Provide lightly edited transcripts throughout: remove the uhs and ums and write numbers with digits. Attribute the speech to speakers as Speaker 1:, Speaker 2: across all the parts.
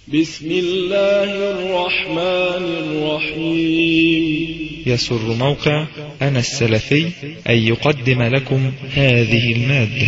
Speaker 1: بسم الله الرحمن الرحيم.
Speaker 2: يسر موقع أنا السلفي أن يقدم لكم هذه المادة.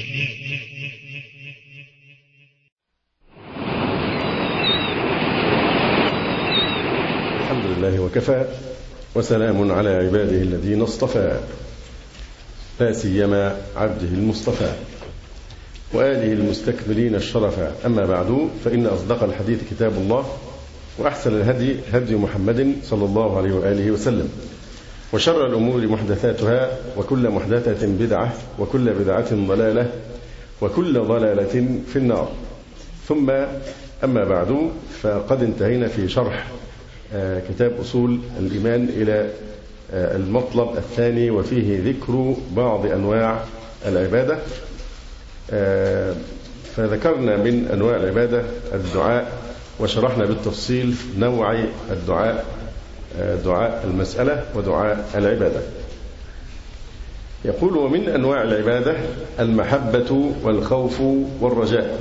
Speaker 3: الحمد لله وكفى، وسلام على عباده الذين اصطفى، لا سيما عبده المصطفى وآله المستكملين الشرفا. أما بعد، فإن أصدق الحديث كتاب الله، وأحسن الهدي هدي محمد صلى الله عليه وآله وسلم، وشر الأمور محدثاتها، وكل محدثة بدعة، وكل بدعة ضلالة، وكل ضلالة في النار. ثم أما بعد، فقد انتهينا في شرح كتاب أصول الإيمان إلى المطلب الثاني، وفيه ذكر بعض أنواع العبادة. فذكرنا من أنواع العبادة الدعاء، وشرحنا بالتفصيل نوعي الدعاء: دعاء المسألة ودعاء العبادة. يقول: ومن أنواع العبادة المحبة والخوف والرجاء،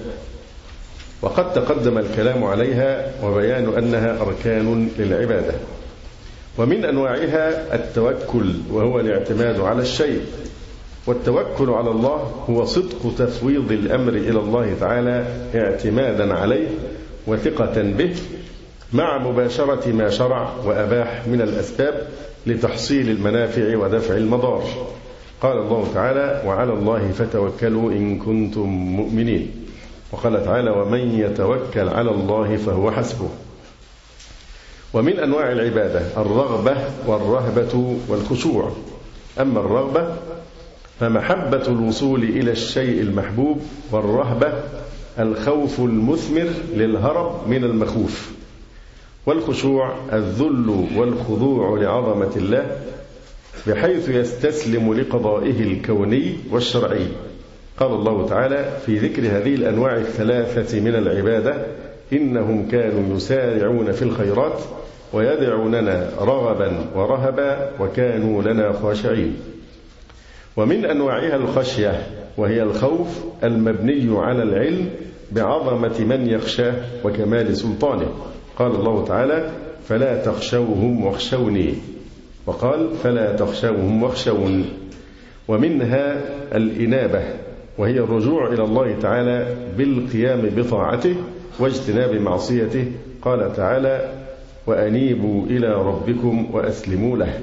Speaker 3: وقد تقدم الكلام عليها وبيان أنها أركان للعبادة. ومن أنواعها التوكل، وهو الاعتماد على الشيء. والتوكل على الله هو صدق تفويض الأمر إلى الله تعالى اعتمادا عليه وثقة به، مع مباشرة ما شرع وأباح من الأسباب لتحصيل المنافع ودفع المضار. قال الله تعالى: وعلى الله فتوكلوا إن كنتم مؤمنين. وقال تعالى: ومن يتوكل على الله فهو حسبه. ومن أنواع العبادة الرغبة والرهبة والخشوع. أما الرغبة فمحبة الوصول إلى الشيء المحبوب، والرهبة الخوف المثمر للهرب من المخوف، والخشوع الذل والخضوع لعظمة الله بحيث يستسلم لقضائه الكوني والشرعي. قال الله تعالى في ذكر هذه الأنواع الثلاثة من العبادة: إنهم كانوا يسارعون في الخيرات ويدعوننا رغبا ورهبا وكانوا لنا خاشعين. ومن أنواعها الخشية، وهي الخوف المبني على العلم بعظمة من يخشاه وكمال سلطانه. قال الله تعالى: فلا تخشوهم واخشوني، وقال: فلا تخشوهم واخشون. ومنها الإنابة، وهي الرجوع إلى الله تعالى بالقيام بطاعته واجتناب معصيته. قال تعالى: وأنيبوا إلى ربكم وأسلموا له.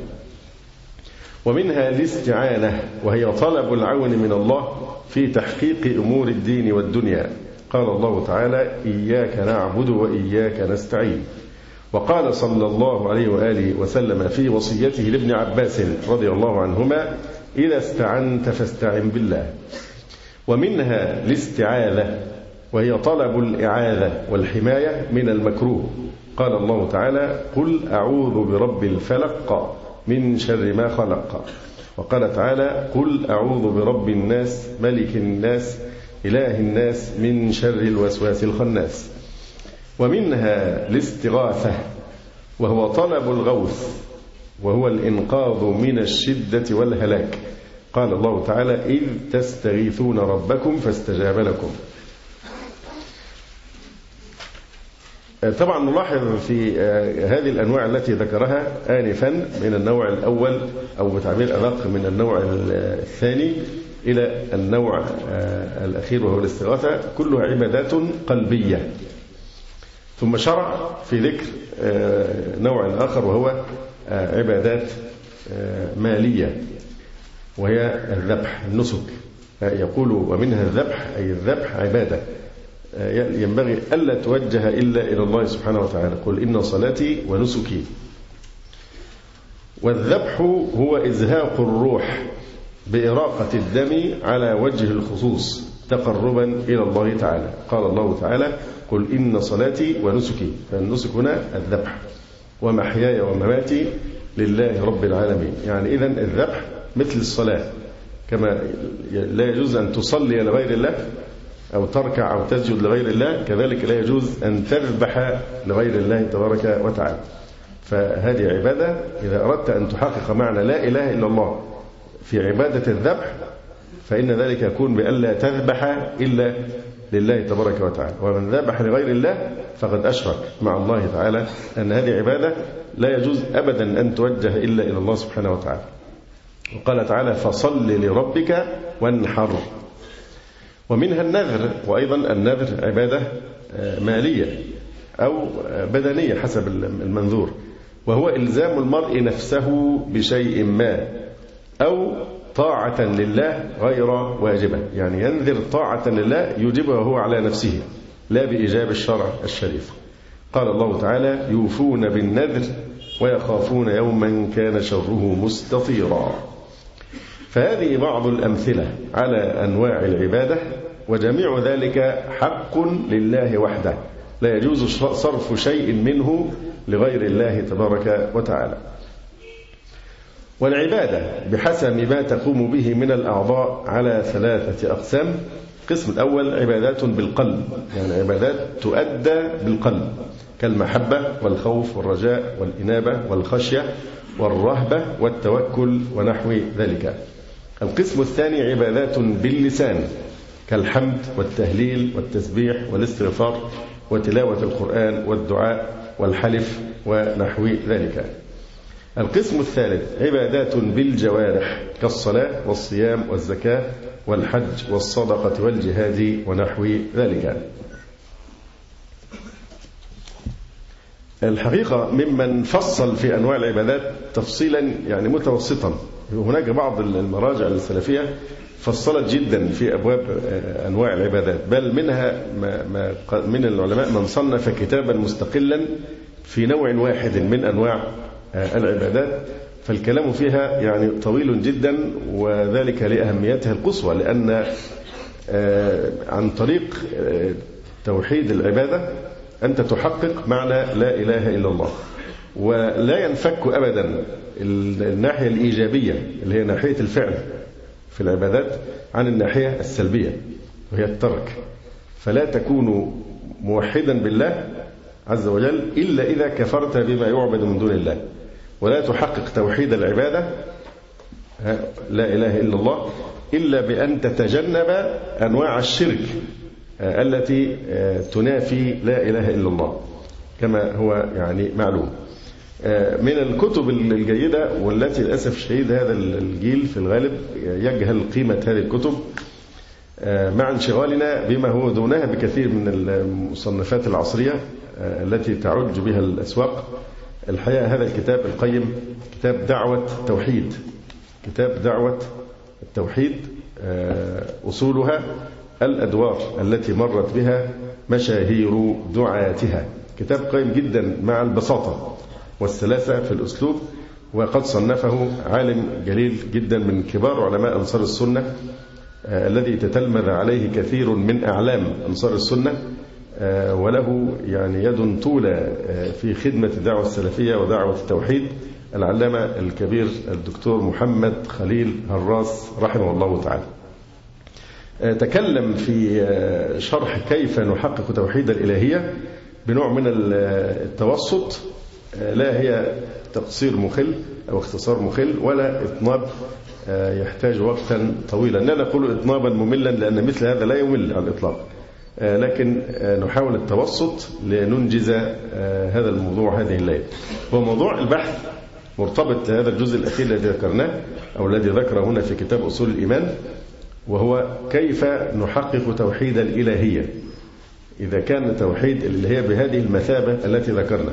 Speaker 3: ومنها الاستعانة، وهي طلب العون من الله في تحقيق أمور الدين والدنيا. قال الله تعالى: إياك نعبد وإياك نستعين. وقال صلى الله عليه وآله وسلم في وصيته لابن عباس رضي الله عنهما: إذا استعنت فاستعن بالله. ومنها الاستعاذة، وهي طلب الإعاذة والحماية من المكروه. قال الله تعالى: قل أعوذ برب الفلق من شر ما خلق. وقال تعالى: قل أعوذ برب الناس ملك الناس إله الناس من شر الوسواس الخناس. ومنها الاستغاثة، وهو طلب الغوث، وهو الإنقاذ من الشدة والهلاك. قال الله تعالى: إذ تستغيثون ربكم فاستجاب لكم. طبعا نلاحظ في هذه الأنواع التي ذكرها آنفا من النوع الأول، أو بتعبير أدق من النوع الثاني إلى النوع الأخير وهو الاستغاثة، كلها عبادات قلبية. ثم شرع في ذكر نوع آخر وهو عبادات مالية، وهي الذبح، النسك. يقول: ومنها الذبح، أي الذبح عبادة ينبغي ألا توجه إلا إلى الله سبحانه وتعالى. قل إن صلاتي ونسكي. والذبح هو إزهاق الروح بإراقة الدم على وجه الخصوص تقربا إلى الله تعالى. قال الله تعالى: قل إن صلاتي ونسكي. فالنسك هنا الذبح. ومحياي ومماتي لله رب العالمين. يعني إذن الذبح مثل الصلاة، كما لا يجوز أن تصلي لغير الله أو تركع أو تسجد لغير الله، كذلك لا يجوز أن تذبح لغير الله تبارك وتعالى. فهذه عبادة. إذا أردت أن تحقق معنى لا إله إلا الله في عبادة الذبح، فإن ذلك يكون بألا تذبح إلا لله تبارك وتعالى. ومن ذبح لغير الله فقد أشرك مع الله تعالى، أن هذه عبادة لا يجوز أبدا أن توجه إلا إلى الله سبحانه وتعالى. وقال تعالى فصل لربك وانحر. ومنها النذر، وأيضا النذر عبادة مالية أو بدنية حسب المنذور، وهو إلزام المرء نفسه بشيء ما أو طاعة لله غير واجبة، يعني ينذر طاعة لله يوجبها هو على نفسه لا بإيجاب الشرع الشريف. قال الله تعالى يوفون بالنذر ويخافون يوما كان شره مستطيرا. فهذه بعض الأمثلة على أنواع العبادة، وجميع ذلك حق لله وحده، لا يجوز صرف شيء منه لغير الله تبارك وتعالى. والعبادة بحسب ما تقوم به من الأعضاء على 3 أقسام. القسم الأول عبادات بالقلب، يعني عبادات تؤدى بالقلب كالمحبة والخوف والرجاء والإنابة والخشية والرهبة والتوكل ونحو ذلك. القسم الثاني عبادات باللسان كالحمد والتهليل والتسبيح والاستغفار وتلاوة القرآن والدعاء والحلف ونحو ذلك. القسم الثالث عبادات بالجوارح كالصلاة والصيام والزكاة والحج والصدقة والجهاد ونحو ذلك. الحقيقة ممن فصل في أنواع العبادات تفصيلا يعني متوسطا، هناك بعض المراجع السلفية فصلت جدا في أبواب أنواع العبادات، بل منها من العلماء من صنف كتابا مستقلا في نوع واحد من أنواع العبادات، فالكلام فيها يعني طويل جدا، وذلك لأهميتها القصوى، لأن عن طريق توحيد العبادة أنت تحقق معنى لا إله إلا الله، ولا ينفك أبدا الناحية الإيجابية اللي هي ناحية الفعل في العبادات عن الناحية السلبية وهي الترك. فلا تكون موحدا بالله عز وجل إلا إذا كفرت بما يعبد من دون الله، ولا تحقق توحيد العبادة لا إله إلا الله إلا بأن تتجنب أنواع الشرك التي تنافي لا إله إلا الله كما هو يعني معلوم. من الكتب الجيدة والتي للأسف الشديد هذا الجيل في الغالب يجهل قيمة هذه الكتب مع انشغالنا بما هو دونها بكثير من المصنفات العصرية التي تعج بها الأسواق. الحقيقة هذا الكتاب القيم كتاب دعوة توحيد، كتاب دعوة التوحيد، أصولها الأدوار التي مرت بها مشاهير دعاتها. كتاب قيم جدا مع البساطة والسلاسة في الأسلوب، وقد صنفه عالم جليل جدا من كبار علماء أنصار السنة الذي تتلمذ عليه كثير من أعلام أنصار السنة، وله يعني يد طولة في خدمة الدعوة السلفية ودعوة التوحيد، العلامة الكبير الدكتور محمد خليل هراس رحمه الله تعالى. تكلم في شرح كيف نحقق توحيد الإلهية بنوع من التوسط، لا هي تقصير مخل أو اختصار مخل ولا إطناب يحتاج وقتا طويلا. لا نقول إطنابا مملا لأن مثل هذا لا يمل على الإطلاق، لكن نحاول التوسط لننجز هذا الموضوع هذه الليلة. وموضوع البحث مرتبط لهذا الجزء الأخير الذي ذكرناه أو الذي ذكره هنا في كتاب أصول الإيمان، وهو كيف نحقق توحيد الإلهية إذا كان توحيد الإلهية بهذه المثابة التي ذكرنا.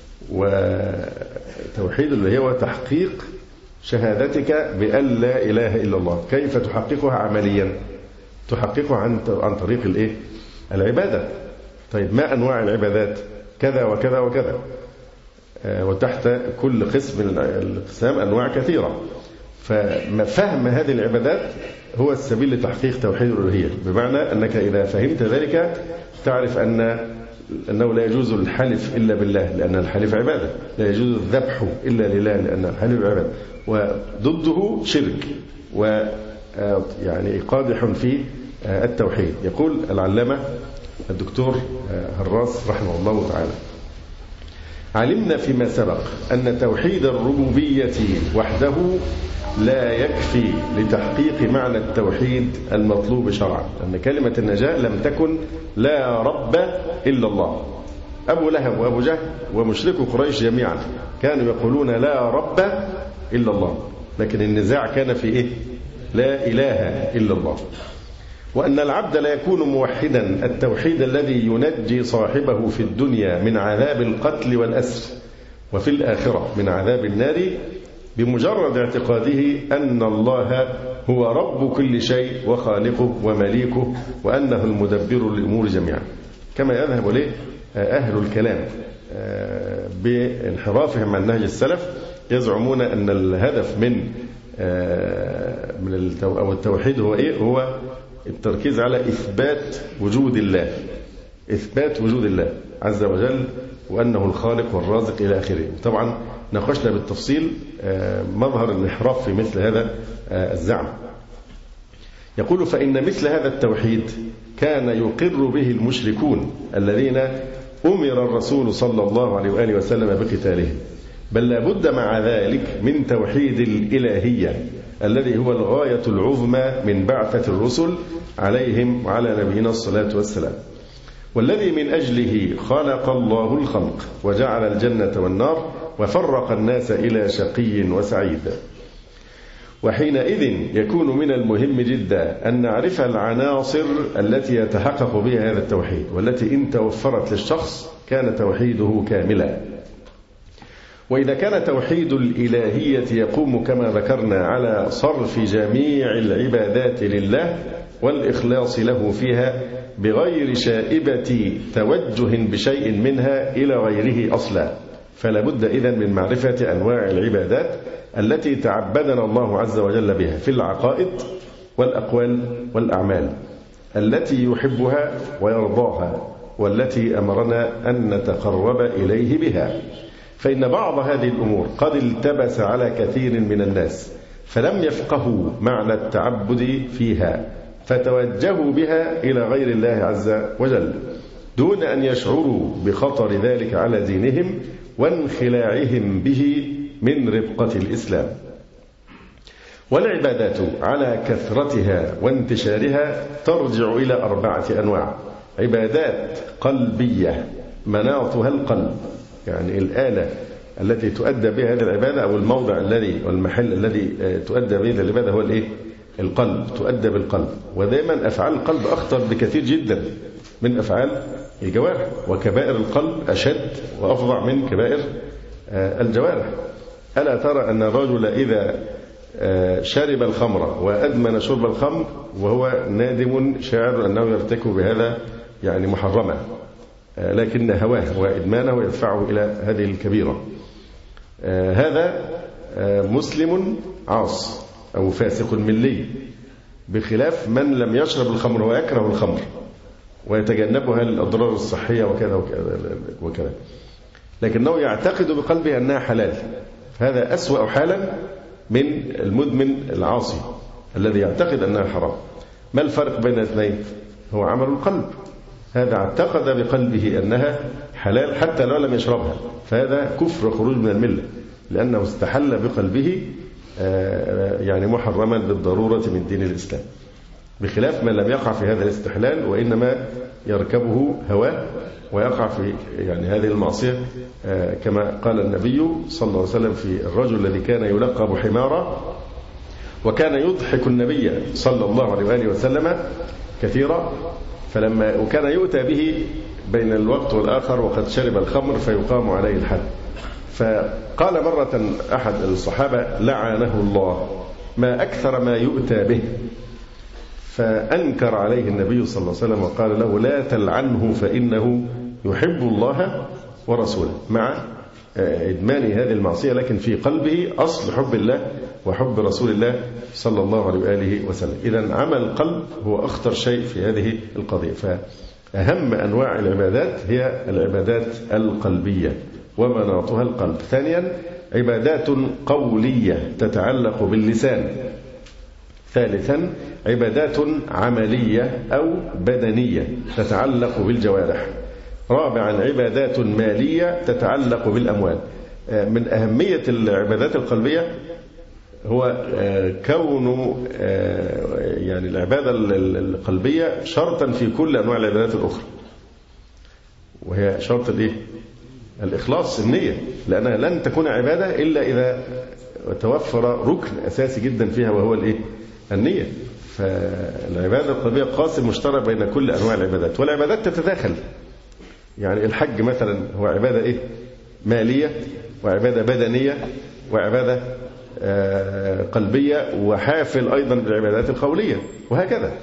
Speaker 3: وتوحيد الإلهية هو تحقيق شهادتك بأن لا إله إلا الله. كيف تحققها عمليا؟ تحققها عن طريق العبادة. طيب ما أنواع العبادات؟ كذا وكذا وكذا، وتحت كل قسم من الأقسام أنواع كثيرة. ففهم هذه العبادات هو السبيل لتحقيق توحيد الألوهية، بمعنى أنك إذا فهمت ذلك تعرف أنه لا يجوز الحلف إلا بالله لأن الحلف عبادة، لا يجوز الذبح إلا لله لأن الحلف عبادة، وضده شرك ويعني قادح في التوحيد. يقول العلامة الدكتور هراس رحمه الله تعالى: علمنا فيما سبق أن توحيد الربوبية وحده لا يكفي لتحقيق معنى التوحيد المطلوب شرعا، لأن كلمة النجاة لم تكن لا رب إلا الله. أبو لهب وأبو جهل ومشركو قريش جميعا كانوا يقولون لا رب إلا الله، لكن النزاع كان في إيه؟ لا إله إلا الله. وأن العبد لا يكون موحدا التوحيد الذي ينجي صاحبه في الدنيا من عذاب القتل والأسر، وفي الآخرة من عذاب النار، بمجرد اعتقاده أن الله هو رب كل شيء وخالقه ومليكه، وأنه المدبر للأمور جميعا، كما يذهب إليه أهل الكلام بانحرافهم عن نهج السلف. يزعمون أن الهدف من التوحيد هو إيه؟ هو التركيز على إثبات وجود الله، إثبات وجود الله عز وجل، وأنه الخالق والرازق إلى آخره. طبعا ناقشنا بالتفصيل مظهر الانحراف في مثل هذا الزعم. يقول: فإن مثل هذا التوحيد كان يقر به المشركون الذين أمر الرسول صلى الله عليه وآله وسلم بقتالهم، بل لا بد مع ذلك من توحيد الإلهية الذي هو الغاية العظمى من بعثة الرسل عليهم وعلى نبينا الصلاة والسلام، والذي من أجله خلق الله الخلق وجعل الجنة والنار وفرق الناس إلى شقي وسعيد. وحينئذ يكون من المهم جدا أن نعرف العناصر التي يتحقق بها هذا التوحيد، والتي إن توفرت للشخص كان توحيده كاملا. وإذا كان توحيد الإلهية يقوم كما ذكرنا على صرف جميع العبادات لله والإخلاص له فيها بغير شائبة توجه بشيء منها إلى غيره أصلا، فلا بد إذن من معرفة أنواع العبادات التي تعبدنا الله عز وجل بها في العقائد والأقوال والأعمال التي يحبها ويرضاها، والتي أمرنا أن نتقرب إليه بها. فإن بعض هذه الأمور قد التبس على كثير من الناس فلم يفقهوا معنى التعبد فيها، فتوجهوا بها إلى غير الله عز وجل دون أن يشعروا بخطر ذلك على دينهم وانخلاعهم به من ربقة الإسلام. والعبادات على كثرتها وانتشارها ترجع إلى 4 أنواع: عبادات قلبية مناطها القلب، يعني الآلة التي تؤدى بها هذه العبادة، أو الموضع الذي والمحل الذي تؤدى به العبادة هو الإيه؟ القلب، تؤدى بالقلب. ودائما أفعال القلب أخطر بكثير جدا من أفعال الجوارح، وكبائر القلب أشد وأفظع من كبائر الجوارح. ألا ترى أن الرجل إذا شرب الخمر وأدمن شرب الخمر وهو نادم شاعر أنه يرتكب بهذا يعني محرما، لكن هواه وإدمانه يدفعه إلى هذه الكبيرة. هذا مسلم عاص أو فاسق ملي، بخلاف من لم يشرب الخمر ويكره الخمر ويتجنبها للأضرار الصحية وكذا وكذا وكذا، لكنه يعتقد بقلبه أنها حلال. هذا أسوأ حالا من المدمن العاصي الذي يعتقد أنها حرام. ما الفرق بين الاثنين؟ هو عمل القلب. هذا اعتقد بقلبه أنها حلال حتى لو لم يشربها، فهذا كفر خروج من الملة، لأنه استحل بقلبه يعني محرما بالضرورة من دين الإسلام، بخلاف من لم يقع في هذا الاستحلال وإنما يركبه هواه ويقع في يعني هذه المعصية، كما قال النبي صلى الله عليه وسلم في الرجل الذي كان يلقب حمارا وكان يضحك النبي صلى الله عليه وآله وسلم كثيرا، وكان يؤتى به بين الوقت والآخر وقد شرب الخمر فيقام عليه الحد. فقال مرة أحد الصحابة لعنه الله ما أكثر ما يؤتى به، فأنكر عليه النبي صلى الله عليه وسلم وقال له لا تلعنه فإنه يحب الله ورسوله، مع إدمان هذه المعصية لكن في قلبه أصل حب الله وحب رسول الله صلى الله عليه وآله وسلم. إذن عمل القلب هو أخطر شيء في هذه القضية. فأهم أنواع العبادات هي العبادات القلبية ومناطها القلب. ثانيا عبادات قولية تتعلق باللسان. ثالثا عبادات عملية أو بدنية تتعلق بالجوارح. رابعا عبادات مالية تتعلق بالأموال. من أهمية العبادات القلبية هو كون يعني العبادة القلبية شرطا في كل أنواع العبادات الأخرى، وهي شرط الإيه؟ الإخلاص، النية، لأنها لن تكون عبادة إلا إذا توفر ركن أساسي جدا فيها وهو الإيه؟ النية. فالعبادة القلبية قاسم مشترك بين كل أنواع العبادات، والعبادات تتداخل. يعني الحج مثلا هو عبادة إيه؟ مالية، وعبادة بدنية، وعبادة قلبية، وحافل أيضا بالعبادات القولية، وهكذا.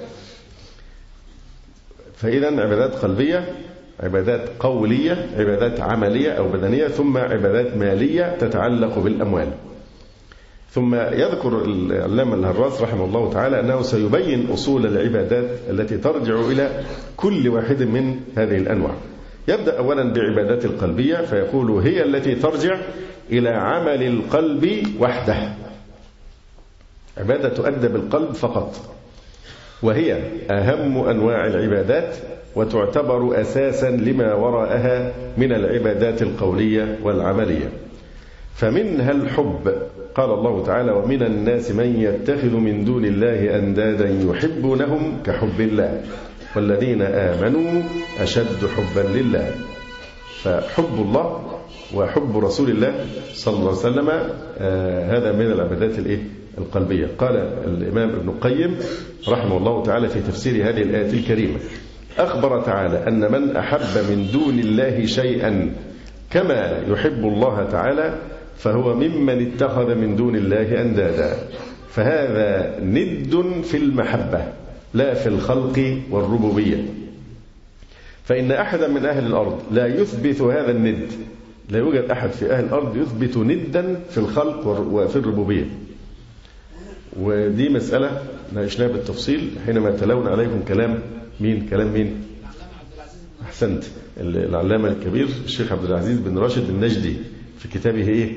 Speaker 3: فإذا عبادات قلبية، عبادات قولية، عبادات عملية أو بدنية، ثم عبادات مالية تتعلق بالأموال. ثم يذكر العلامة الهراس رحمه الله تعالى أنه سيبين أصول العبادات التي ترجع إلى كل واحد من هذه الأنواع. يبدأ أولا بعبادات القلبية، فيقول هي التي ترجع إلى عمل القلب وحده، عبادة تؤدى بالقلب فقط، وهي أهم أنواع العبادات، وتعتبر أساسا لما وراءها من العبادات القولية والعملية. فمنها الحب، قال الله تعالى: ومن الناس من يتخذ من دون الله أندادا يحبونهم كحب الله والذين آمنوا أشد حبا لله. فحب الله وحب رسول الله صلى الله عليه وسلم هذا من العبادات القلبية. قال الإمام ابن القيم رحمه الله تعالى في تفسير هذه الآية الكريمة: أخبر تعالى أن من أحب من دون الله شيئا كما يحب الله تعالى فهو ممن اتخذ من دون الله أندادا، فهذا ند في المحبة لا في الخلق والربوبية. فإن أحدا من أهل الأرض لا يثبت هذا الند، لا يوجد أحد في أهل الأرض يثبت ندا في الخلق وفي الربوبية. ودي مسألة ناقشناها بالتفصيل حينما تلونا عليكم كلام مين؟ أحسنت، العلامة الكبير الشيخ عبد العزيز بن راشد النجدي في كتابه إيه؟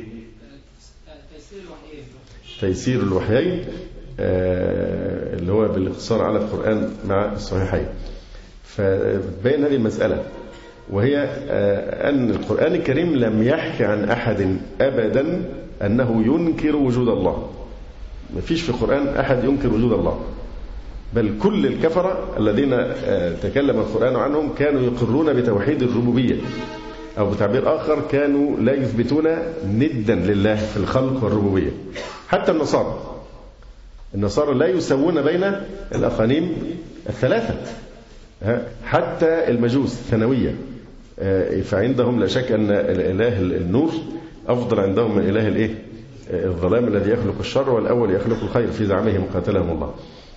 Speaker 3: تيسير الوحيين، اللي هو بالاختصار على القرآن مع الصحيحين. فبين هذه المسألة، وهي أن القرآن الكريم لم يحكي عن أحد أبدا أنه ينكر وجود الله. ما فيش في القرآن أحد ينكر وجود الله، بل كل الكفرة الذين تكلم القرآن عنهم كانوا يقرون بتوحيد الربوبية، أو بتعبير آخر كانوا لا يثبتون ندا لله في الخلق والربوبية. حتى النصارى لا يسوون بين الأقانيم الثلاثة، حتى المجوس ثانوية، فعندهم لا شك أن الإله النور أفضل عندهم من إله الظلام الذي يخلق الشر والأول يخلق الخير في زعمهم قاتلهم الله.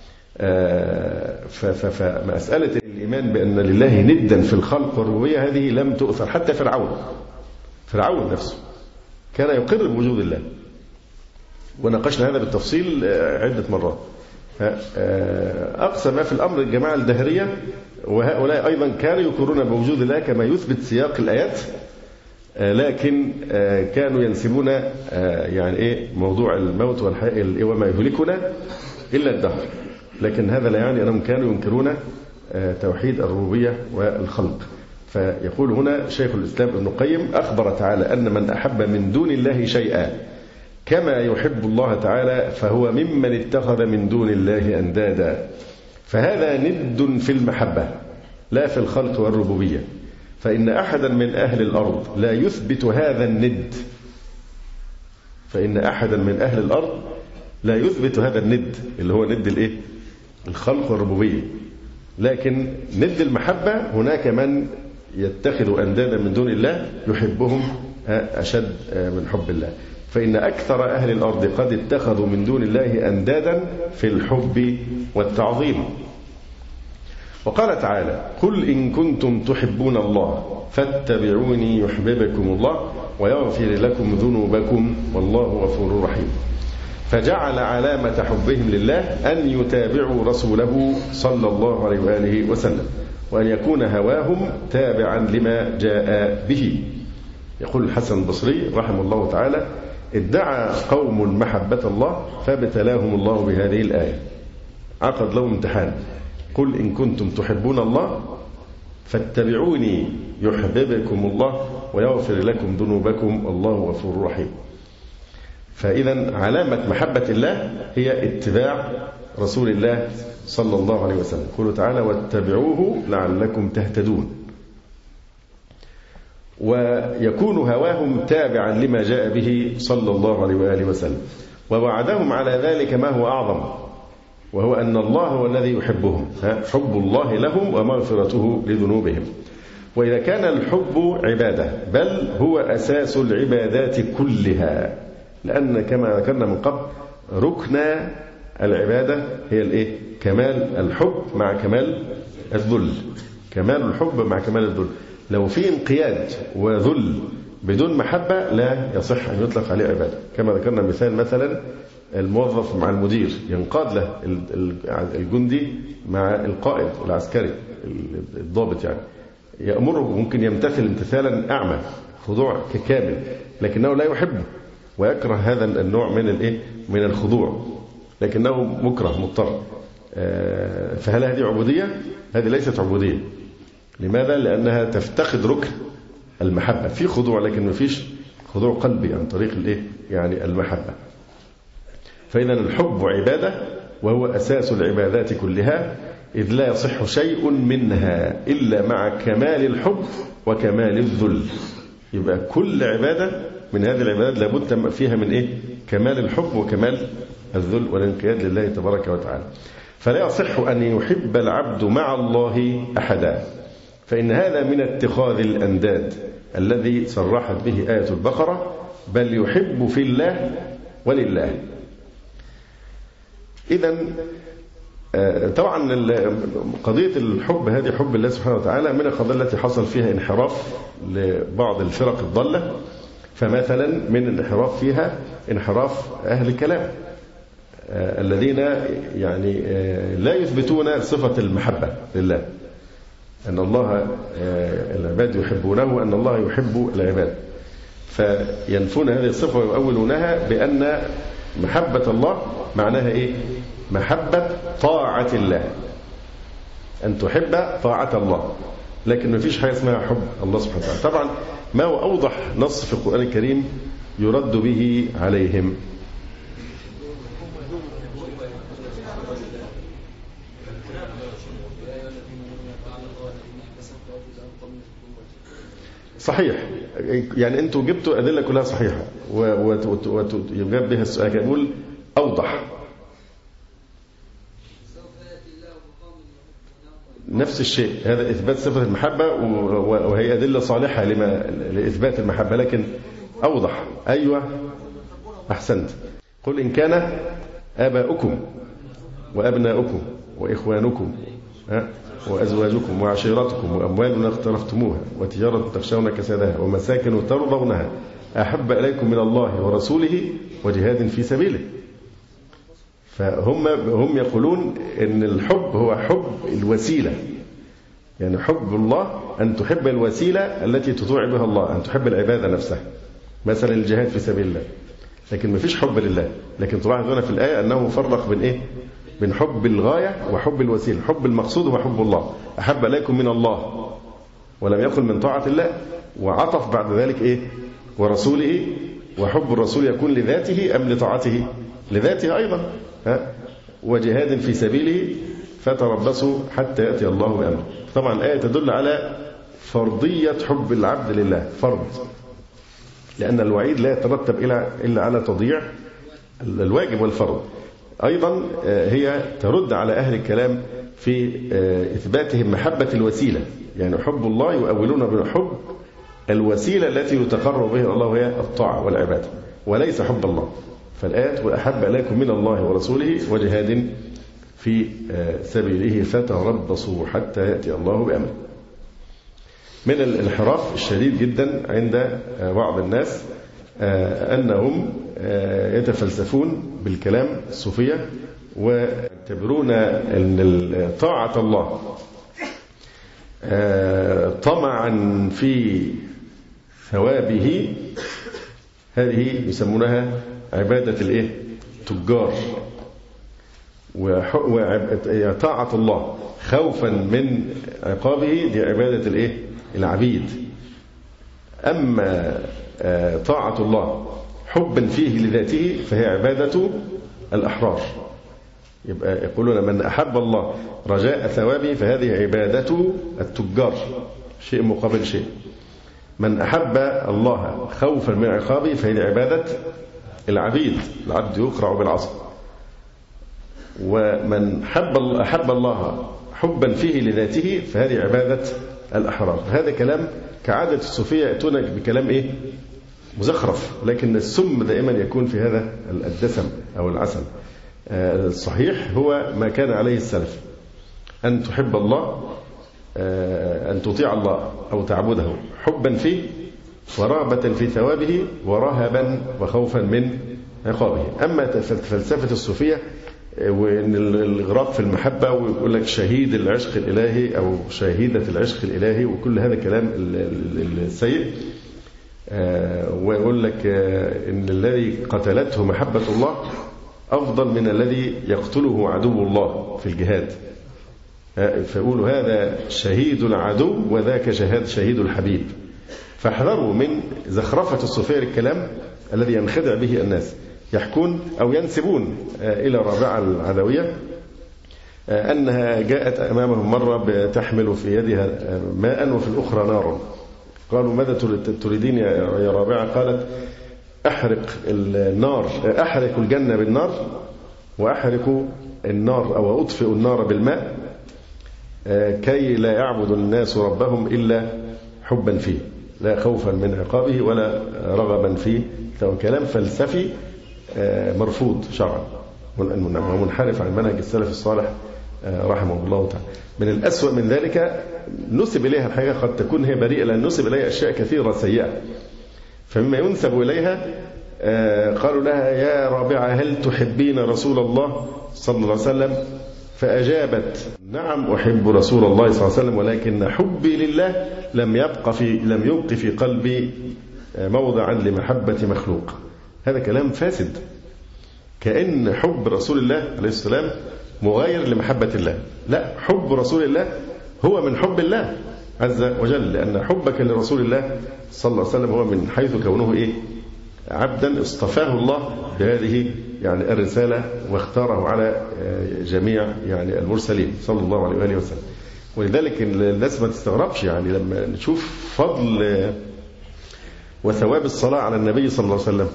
Speaker 3: فمسألة الإيمان بأن لله ندا في الخلق والربوبية هذه لم تؤثر. حتى فرعون نفسه كان يقر بوجود الله، وناقشنا هذا بالتفصيل عدة مرات. أقصى ما في الأمر الجماعة الدهرية، وهؤلاء أيضا كانوا يقرون بوجود الله كما يثبت سياق الآيات، لكن كانوا ينسبون يعني موضوع الموت والحياة وما يهلكنا إلا الدهر، لكن هذا لا يعني أنهم كانوا ينكرون توحيد الربوبية والخلق. فيقول هنا شيخ الإسلام ابن القيم: أخبر تعالى أن من أحب من دون الله شيئا كما يحب الله تعالى فهو ممن اتخذ من دون الله أندادا، فهذا ند في المحبة لا في الخلق والربوبية. فإن أحدا من أهل الأرض لا يثبت هذا الند، فإن أحدا من أهل الأرض لا يثبت هذا الند اللي هو ند الخلق والربوبية، لكن ند المحبة هناك من يتخذ أندادا من دون الله يحبهم أشد من حب الله. فإن أكثر أهل الأرض قد اتخذوا من دون الله أندادا في الحب والتعظيم. وقال تعالى: قل إن كنتم تحبون الله فاتبعوني يحببكم الله ويغفر لكم ذنوبكم والله غفور رحيم. فجعل علامة حبهم لله أن يتابعوا رسوله صلى الله عليه وآله وسلم، وأن يكون هواهم تابعا لما جاء به. يقول الحسن البصري رحمه الله تعالى: ادعى قوم محبة الله فابتلاهم الله بهذه الآية، عقد لهم امتحان: قل إن كنتم تحبون الله فاتبعوني يحببكم الله ويغفر لكم ذنوبكم والله غفور رحيم. فإذا علامة محبة الله هي اتباع رسول الله صلى الله عليه وسلم. قوله تعالى واتبعوه لعلكم تهتدون. ويكون هواهم تابعا لما جاء به صلى الله عليه وآله وسلم. ووعدهم على ذلك ما هو أعظم، وهو أن الله هو الذي يحبهم، حب الله لهم ومغفرته لذنوبهم. وإذا كان الحب عبادة بل هو أساس العبادات كلها، لأن كما ذكرنا من قبل ركن العبادة هي كمال الحب مع كمال الذل. كمال الحب مع كمال الذل. لو في انقياد وذل بدون محبة لا يصح أن يطلق عليه عبادة. كما ذكرنا مثلا الموظف مع المدير، ينقاد له الجندي مع القائد العسكري الضابط، يعني يأمره ممكن يمتثل امتثالا أعمى خضوع كامل، لكنه لا يحبه ويكره هذا النوع من الخضوع، لكنه مكره مضطر. فهل هذه عبودية؟ هذه ليست عبودية. لماذا؟ لأنها تفتقد ركن المحبة. في خضوع لكن ما فيش خضوع قلبي عن طريق يعني المحبة. فإذا الحب عبادة وهو أساس العبادات كلها، إذ لا يصح شيء منها إلا مع كمال الحب وكمال الذل. يبقى كل عبادة من هذه العبادات لابد فيها من كمال الحب وكمال الذل والانقياد لله تبارك وتعالى. فلا يصح أن يحب العبد مع الله أحدا، فإن هذا من اتخاذ الأنداد الذي صرحت به آية البقرة، بل يحب في الله ولله. إذن طبعا قضية الحب هذه حب الله سبحانه وتعالى من القضايا التي حصل فيها انحراف لبعض الفرق الضالة. فمثلا من الانحراف فيها انحراف أهل الكلام الذين يعني لا يثبتون صفة المحبة لله، أن الله العباد يحبونه وأن الله يحب العباد، فينفون هذه الصفة ويؤولونها بأن محبة الله معناها محبة طاعة الله، أن تحب طاعة الله، لكن ما فيش حاجة اسمها حب الله سبحانه وتعالى. طبعا ما هو أوضح نص في القرآن الكريم يرد به عليهم؟ صحيح، يعني أنتوا جبتوا أدلة كلها صحيحة ويجاب بها السؤال. يقول أوضح نفس الشيء، هذا إثبات صفة المحبة وهي أدلة صالحة لإثبات المحبة، لكن أوضح. أيوة أحسنت. قل إن كان آباؤكم وأبناؤكم وإخوانكم وأزواجكم وعشيرتكم وأموال اقترفتموها وتجارة تخشون كسادها ومساكن ترضونها أحب إليكم من الله ورسوله وجهاد في سبيله. فهم يقولون إن الحب هو حب الوسيلة، يعني حب الله أن تحب الوسيلة التي تطيع بها الله، أن تحب العبادة نفسها، مثلا الجهاد في سبيل الله، لكن ما فيش حب لله. لكن تلاحظ هنا في الآية أنه فرق بين حب الغاية وحب الوسيلة. حب المقصود هو حب الله، أحب إليكم من الله، ولم يقل من طاعة الله، وعطف بعد ذلك ورسوله، وحب الرسول يكون لذاته أم لطاعته؟ لذاته أيضا. وجهاد في سبيله فتربصوا حتى يأتي الله بأمره. طبعا الآية تدل على فرضية حب العبد لله، فرض، لأن الوعيد لا يترتب إلا على تضييع الواجب والفرض. أيضا هي ترد على أهل الكلام في إثباتهم محبة الوسيلة، يعني حب الله يؤولون بحب الوسيلة التي يتقرب بها الله وهي الطاعة والعبادة، وليس حب الله. فالآية وأحب إليكم من الله ورسوله وجهاد في سبيله فتربصوا حتى يأتي الله بأمره. من الانحراف الشديد جدا عند بعض الناس أنهم يتفلسفون بالكلام الصوفية ويعتبرون أن طاعة الله طمعا في ثوابه هذه يسمونها عبادة تجار، وطاعة الله خوفا من عقابه دي عبادة العبيد. أما طاعة الله حبا فيه لذاته فهي عبادة الأحرار. يبقى يقولون من أحب الله رجاء ثوابه فهذه عبادة التجار، شيء مقابل شيء. من أحب الله خوفا من عقابه فهذه عبادة العبيد، العبد يقرع بالعصا. ومن أحب الله حبا فيه لذاته فهذه عبادة الأحرار. هذا كلام كعادة الصوفية يأتون بكلام إيه؟ مزخرف، لكن السم دائما يكون في هذا الدسم أو العسل. الصحيح هو ما كان عليه السلف، أن تحب الله، أن تطيع الله أو تعبده حبا فيه ورغبة في ثوابه ورهبا وخوفا من عقابه. أما فلسفة الصوفية وإن الإغراق في المحبة ويقول لك شهيد العشق الإلهي أو شهيدة العشق الإلهي وكل هذا كلام السيء، ويقول لك إن الذي قتلته محبة الله أفضل من الذي يقتله عدو الله في الجهاد، فيقولوا هذا شهيد العدو وذاك شهيد الحبيب. فاحذروا من زخرفة الصوفية الكلام الذي ينخدع به الناس. يحكون أو ينسبون إلى رابعة العدوية أنها جاءت أمامهم مرة بتحمل في يدها ماء وفي الأخرى نارا. قالوا ماذا تريدين يا رابعة؟ قالت أحرق النار، أحرق الجنة بالنار وأحرق النار أو أطفئ النار بالماء كي لا يعبد الناس ربهم إلا حبا فيه لا خوفا من عقابه ولا رغبا فيه. كلام فلسفي مرفوض شرعا ومنحرف عن منهج السلف الصالح رحمه الله تعالى. من الأسوأ من ذلك نسب إليها الحاجة قد تكون هي بريئة، لأن نسب إليها أشياء كثيرة سيئة. فمما ينسب إليها قالوا لها يا رابعة هل تحبين رسول الله صلى الله عليه وسلم؟ فأجابت نعم أحب رسول الله صلى الله عليه وسلم ولكن حبي لله لم يبق في قلبي موضعا لمحبة مخلوق. هذا كلام فاسد، كأن حب رسول الله عليه السلام مغاير لمحبة الله. لا، حب رسول الله هو من حب الله عز وجل، لأن حبك لرسول الله صلى الله عليه وسلم هو من حيث كونه إيه؟ عبدا اصطفاه الله بهذه يعني الرسالة واختاره على جميع يعني المرسلين صلى الله عليه وآله وسلم. ولذلك الناس ما تستغربش يعني لما نشوف فضل وثواب الصلاة على النبي صلى الله عليه وسلم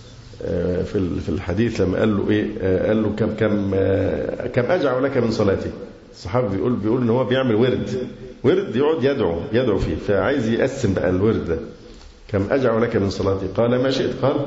Speaker 3: في الحديث لما قال له إيه؟ قال له كم أجعل لك من صلاتي. الصحابي بيقول إن هو بيعمل ورد يقعد يدعو فيه، فعايز يقسم بقى الورد ده. كم أجعل لك من صلاتي؟ قال ما شئت. قال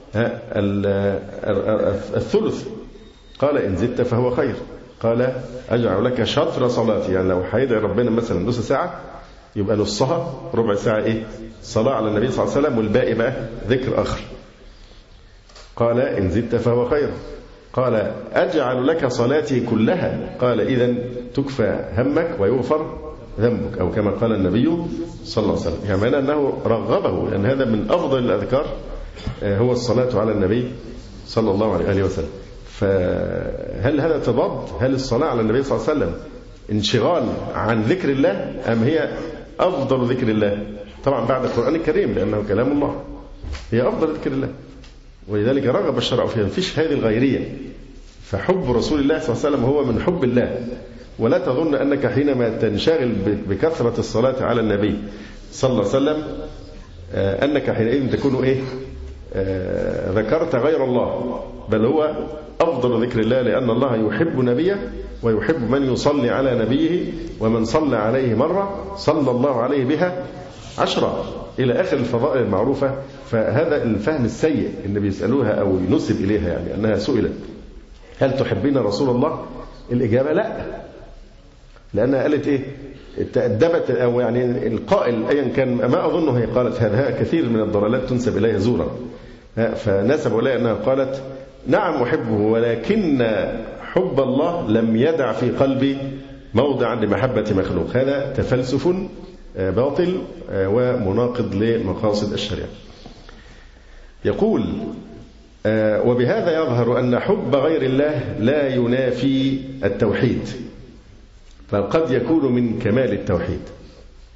Speaker 3: الثلث. قال إن زدت فهو خير. قال أجعل لك شطر صلاتي، يعني لو هيدعي ربنا مثلا نص ساعة يبقى نصها ربع ساعة إيه؟ صلاة على النبي صلى الله عليه وسلم والباقي بقى ذكر آخر. قال إن زدت فهو خير. قال أجعل لك صلاتي كلها. قال إذن تكفى همك ويغفر ذنبك، أو كما قال النبي صلى الله عليه وسلم. يعني معنى أنه رغبه، لأن هذا من أفضل الأذكار هو الصلاة على النبي صلى الله عليه وسلم. فهل هذا تضاد؟ هل الصلاة على النبي صلى الله عليه وسلم انشغال عن ذكر الله أم هي أفضل ذكر الله؟ طبعا بعد القرآن الكريم لأنه كلام الله هي أفضل ذكر الله، ولذلك رغب الشرع فيها، مفيش هذه الغيرية. فحب رسول الله صلى الله عليه وسلم هو من حب الله. ولا تظن أنك حينما تنشغل بكثرة الصلاة على النبي صلى الله عليه وسلم أنك حينئذ تكون إيه؟ ذكرت غير الله، بل هو أفضل ذكر الله، لأن الله يحب نبيه ويحب من يصلي على نبيه، ومن صلى عليه مرة صلى الله عليه بها 10 إلى آخر الفضائل المعروفة. فهذا الفهم السيء اللي بيسألوها أو ينسب إليها، يعني أنها سئلت هل تحبين رسول الله؟ الإجابة لا، لأنها قالت إيه؟ تأدبت، أو يعني القائل أيا كان ما أظنه هي قالت هذا، كثير من الضلالات تنسب إليها زورا، فنسبوا إليها أنها قالت نعم أحبه ولكن حب الله لم يدع في قلبي موضعا لمحبة مخلوق. هذا تفلسف باطل ومناقض لمقاصد الشريعة. يقول وبهذا يظهر أن حب غير الله لا ينافي التوحيد، فقد يكون من كمال التوحيد.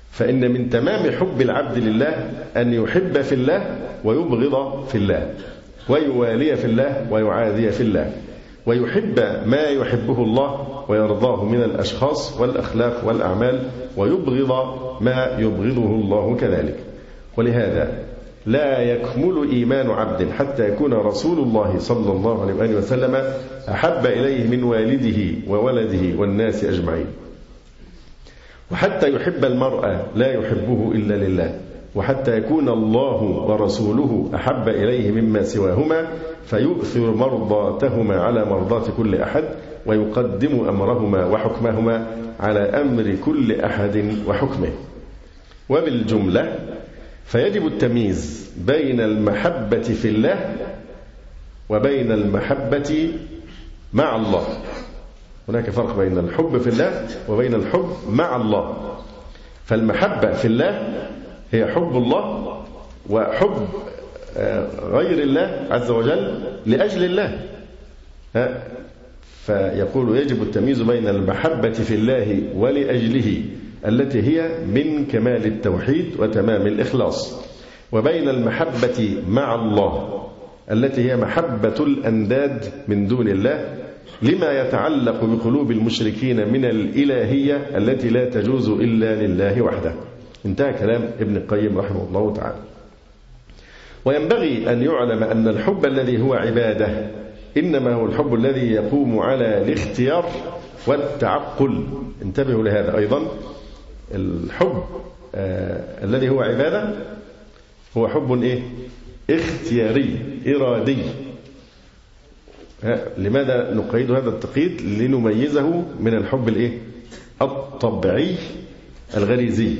Speaker 3: فإن من تمام حب العبد لله أن يحب في الله ويبغض في الله، ويوالي في الله ويعادي في الله، ويحب ما يحبه الله ويرضاه من الأشخاص والأخلاق والأعمال، ويبغض ما يبغضه الله كذلك. ولهذا لا يكمل إيمان عبد حتى يكون رسول الله صلى الله عليه وآله وسلم أحب إليه من والده وولده والناس أجمعين، وحتى يحب المرء لا يحبه إلا لله، وحتى يكون الله ورسوله أحب إليه مما سواهما فيؤثر مرضاتهما على مرضات كل أحد، ويقدم أمرهما وحكمهما على أمر كل أحد وحكمه. وبالجملة فيجب التمييز بين المحبة في الله وبين المحبة مع الله. هناك فرق بين الحب في الله وبين الحب مع الله. فالمحبة في الله هي حب الله وحب غير الله عز وجل لأجل الله. فيقول يجب التمييز بين المحبة في الله ولأجله التي هي من كمال التوحيد وتمام الإخلاص، وبين المحبة مع الله التي هي محبة الأنداد من دون الله لما يتعلق بقلوب المشركين من الإلهية التي لا تجوز إلا لله وحده. انتهى كلام ابن القيم رحمه الله تعالى. وينبغي أن يعلم أن الحب الذي هو عبادة إنما هو الحب الذي يقوم على الاختيار والتعقل. انتبهوا لهذا أيضا. الحب الذي هو عبادة هو حب اختياري إرادي. لماذا نقيد هذا التقييد؟ لنميزه من الحب الطبيعي الغريزي.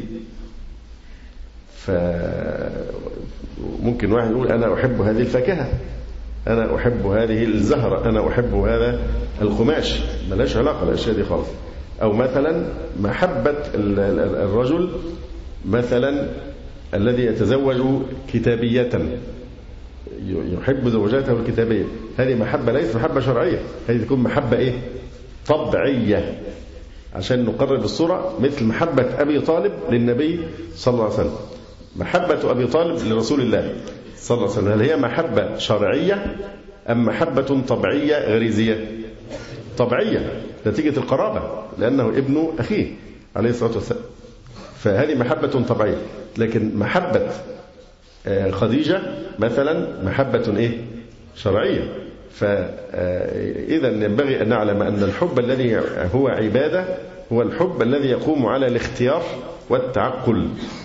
Speaker 3: فممكن واحد يقول أنا أحب هذه الفاكهة، أنا أحب هذه الزهرة، أنا أحب هذا القماش، ملاش علاقة بالأشياء دي خالص. أو مثلا محبة الرجل مثلا الذي يتزوج كتابية، يحب زوجاته الكتابية، هذه محبة ليست محبة شرعية، هذه تكون محبة طبيعية، عشان نقرب الصورة مثل محبة أبي طالب للنبي صلى الله عليه وسلم. محبة أبي طالب لرسول الله صلى الله عليه وسلم هل هي محبة شرعية أم محبة طبيعية غريزية؟ طبيعية نتيجة القرابة، لأنه ابن أخيه عليه الصلاة والسلام، فهذه محبة طبيعية. لكن محبة خديجة مثلا محبة شرعية. فإذا ينبغي أن نعلم أن الحب الذي هو عبادة هو الحب الذي يقوم على الاختيار والتعقل،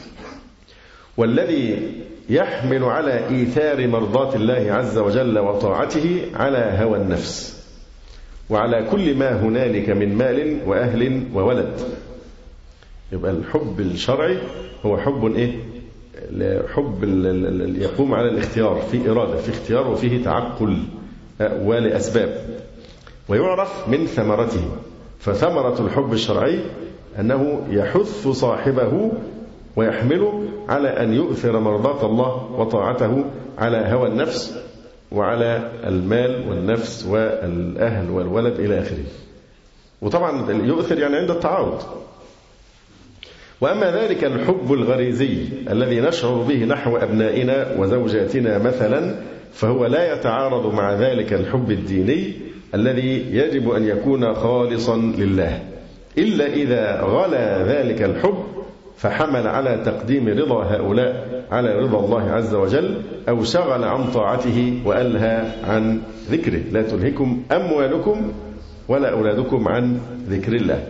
Speaker 3: والذي يحمل على إيثار مرضات الله عز وجل وطاعته على هوى النفس، وعلى كل ما هنالك من مال وأهل وولد. يبقى الحب الشرعي هو حب حب يقوم على الاختيار، في إرادة، في اختيار، وفيه تعقل ولأسباب، ويعرف من ثمرته. فثمرة الحب الشرعي أنه يحث صاحبه ويحمله على أن يؤثر مرضاة الله وطاعته على هوى النفس وعلى المال والنفس والأهل والولد إلى آخره. وطبعا يؤثر يعني عند التعارض. وأما ذلك الحب الغريزي الذي نشعر به نحو أبنائنا وزوجاتنا مثلا، فهو لا يتعارض مع ذلك الحب الديني الذي يجب أن يكون خالصا لله، إلا إذا غلا ذلك الحب فحمل على تقديم رضا هؤلاء على رضا الله عز وجل، أو شغل عن طاعته وألهى عن ذكره. لا تلهكم أموالكم ولا أولادكم عن ذكر الله.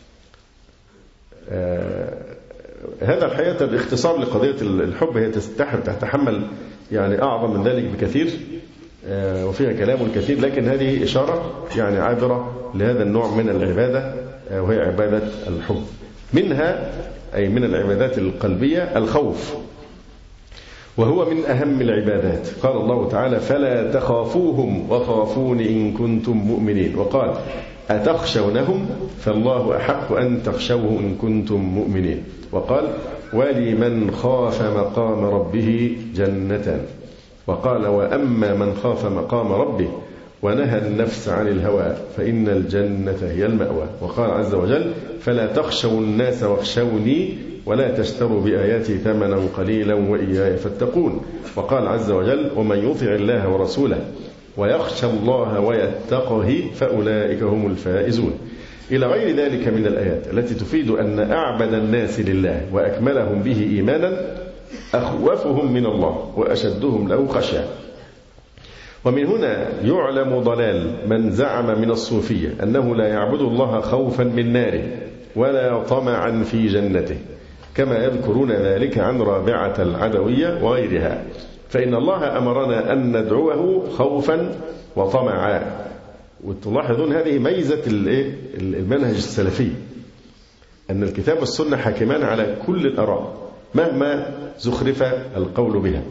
Speaker 3: هذا الحقيقة باختصار لقضية الحب، هي تتحمل يعني أعظم من ذلك بكثير، وفيها كلام كثير، لكن هذه إشارة يعني عابرة لهذا النوع من العبادة، وهي عبادة الحب. منها أي من العبادات القلبية الخوف، وهو من أهم العبادات. قال الله تعالى: فلا تخافوهم وخافون إن كنتم مؤمنين. وقال: أتخشونهم فالله أحق أن تخشوه إن كنتم مؤمنين. وقال: ولمن خاف مقام ربه جنتان. وقال: وأما من خاف مقام ربه ونهى النفس عن الهوى فإن الجنة هي المأوى. وقال عز وجل: فلا تخشوا الناس واخشوني ولا تشتروا بآياتي ثمنا قليلا وإياي فاتقون. وقال عز وجل ومن يطع الله ورسوله ويخشى الله ويتقه فأولئك هم الفائزون، إلى غير ذلك من الآيات التي تفيد أن أعبد الناس لله وأكملهم به إيمانا أخوفهم من الله وأشدهم له خشية. ومن هنا يعلم ضلال من زعم من الصوفية أنه لا يعبد الله خوفا من ناره ولا طمعا في جنته، كما يذكرون ذلك عن رابعة العدوية وغيرها، فإن الله أمرنا أن ندعوه خوفا وطمعا. وتلاحظون هذه ميزة المنهج السلفي، أن الكتاب والسنة حاكمان على كل الآراء مهما زخرف القول بها.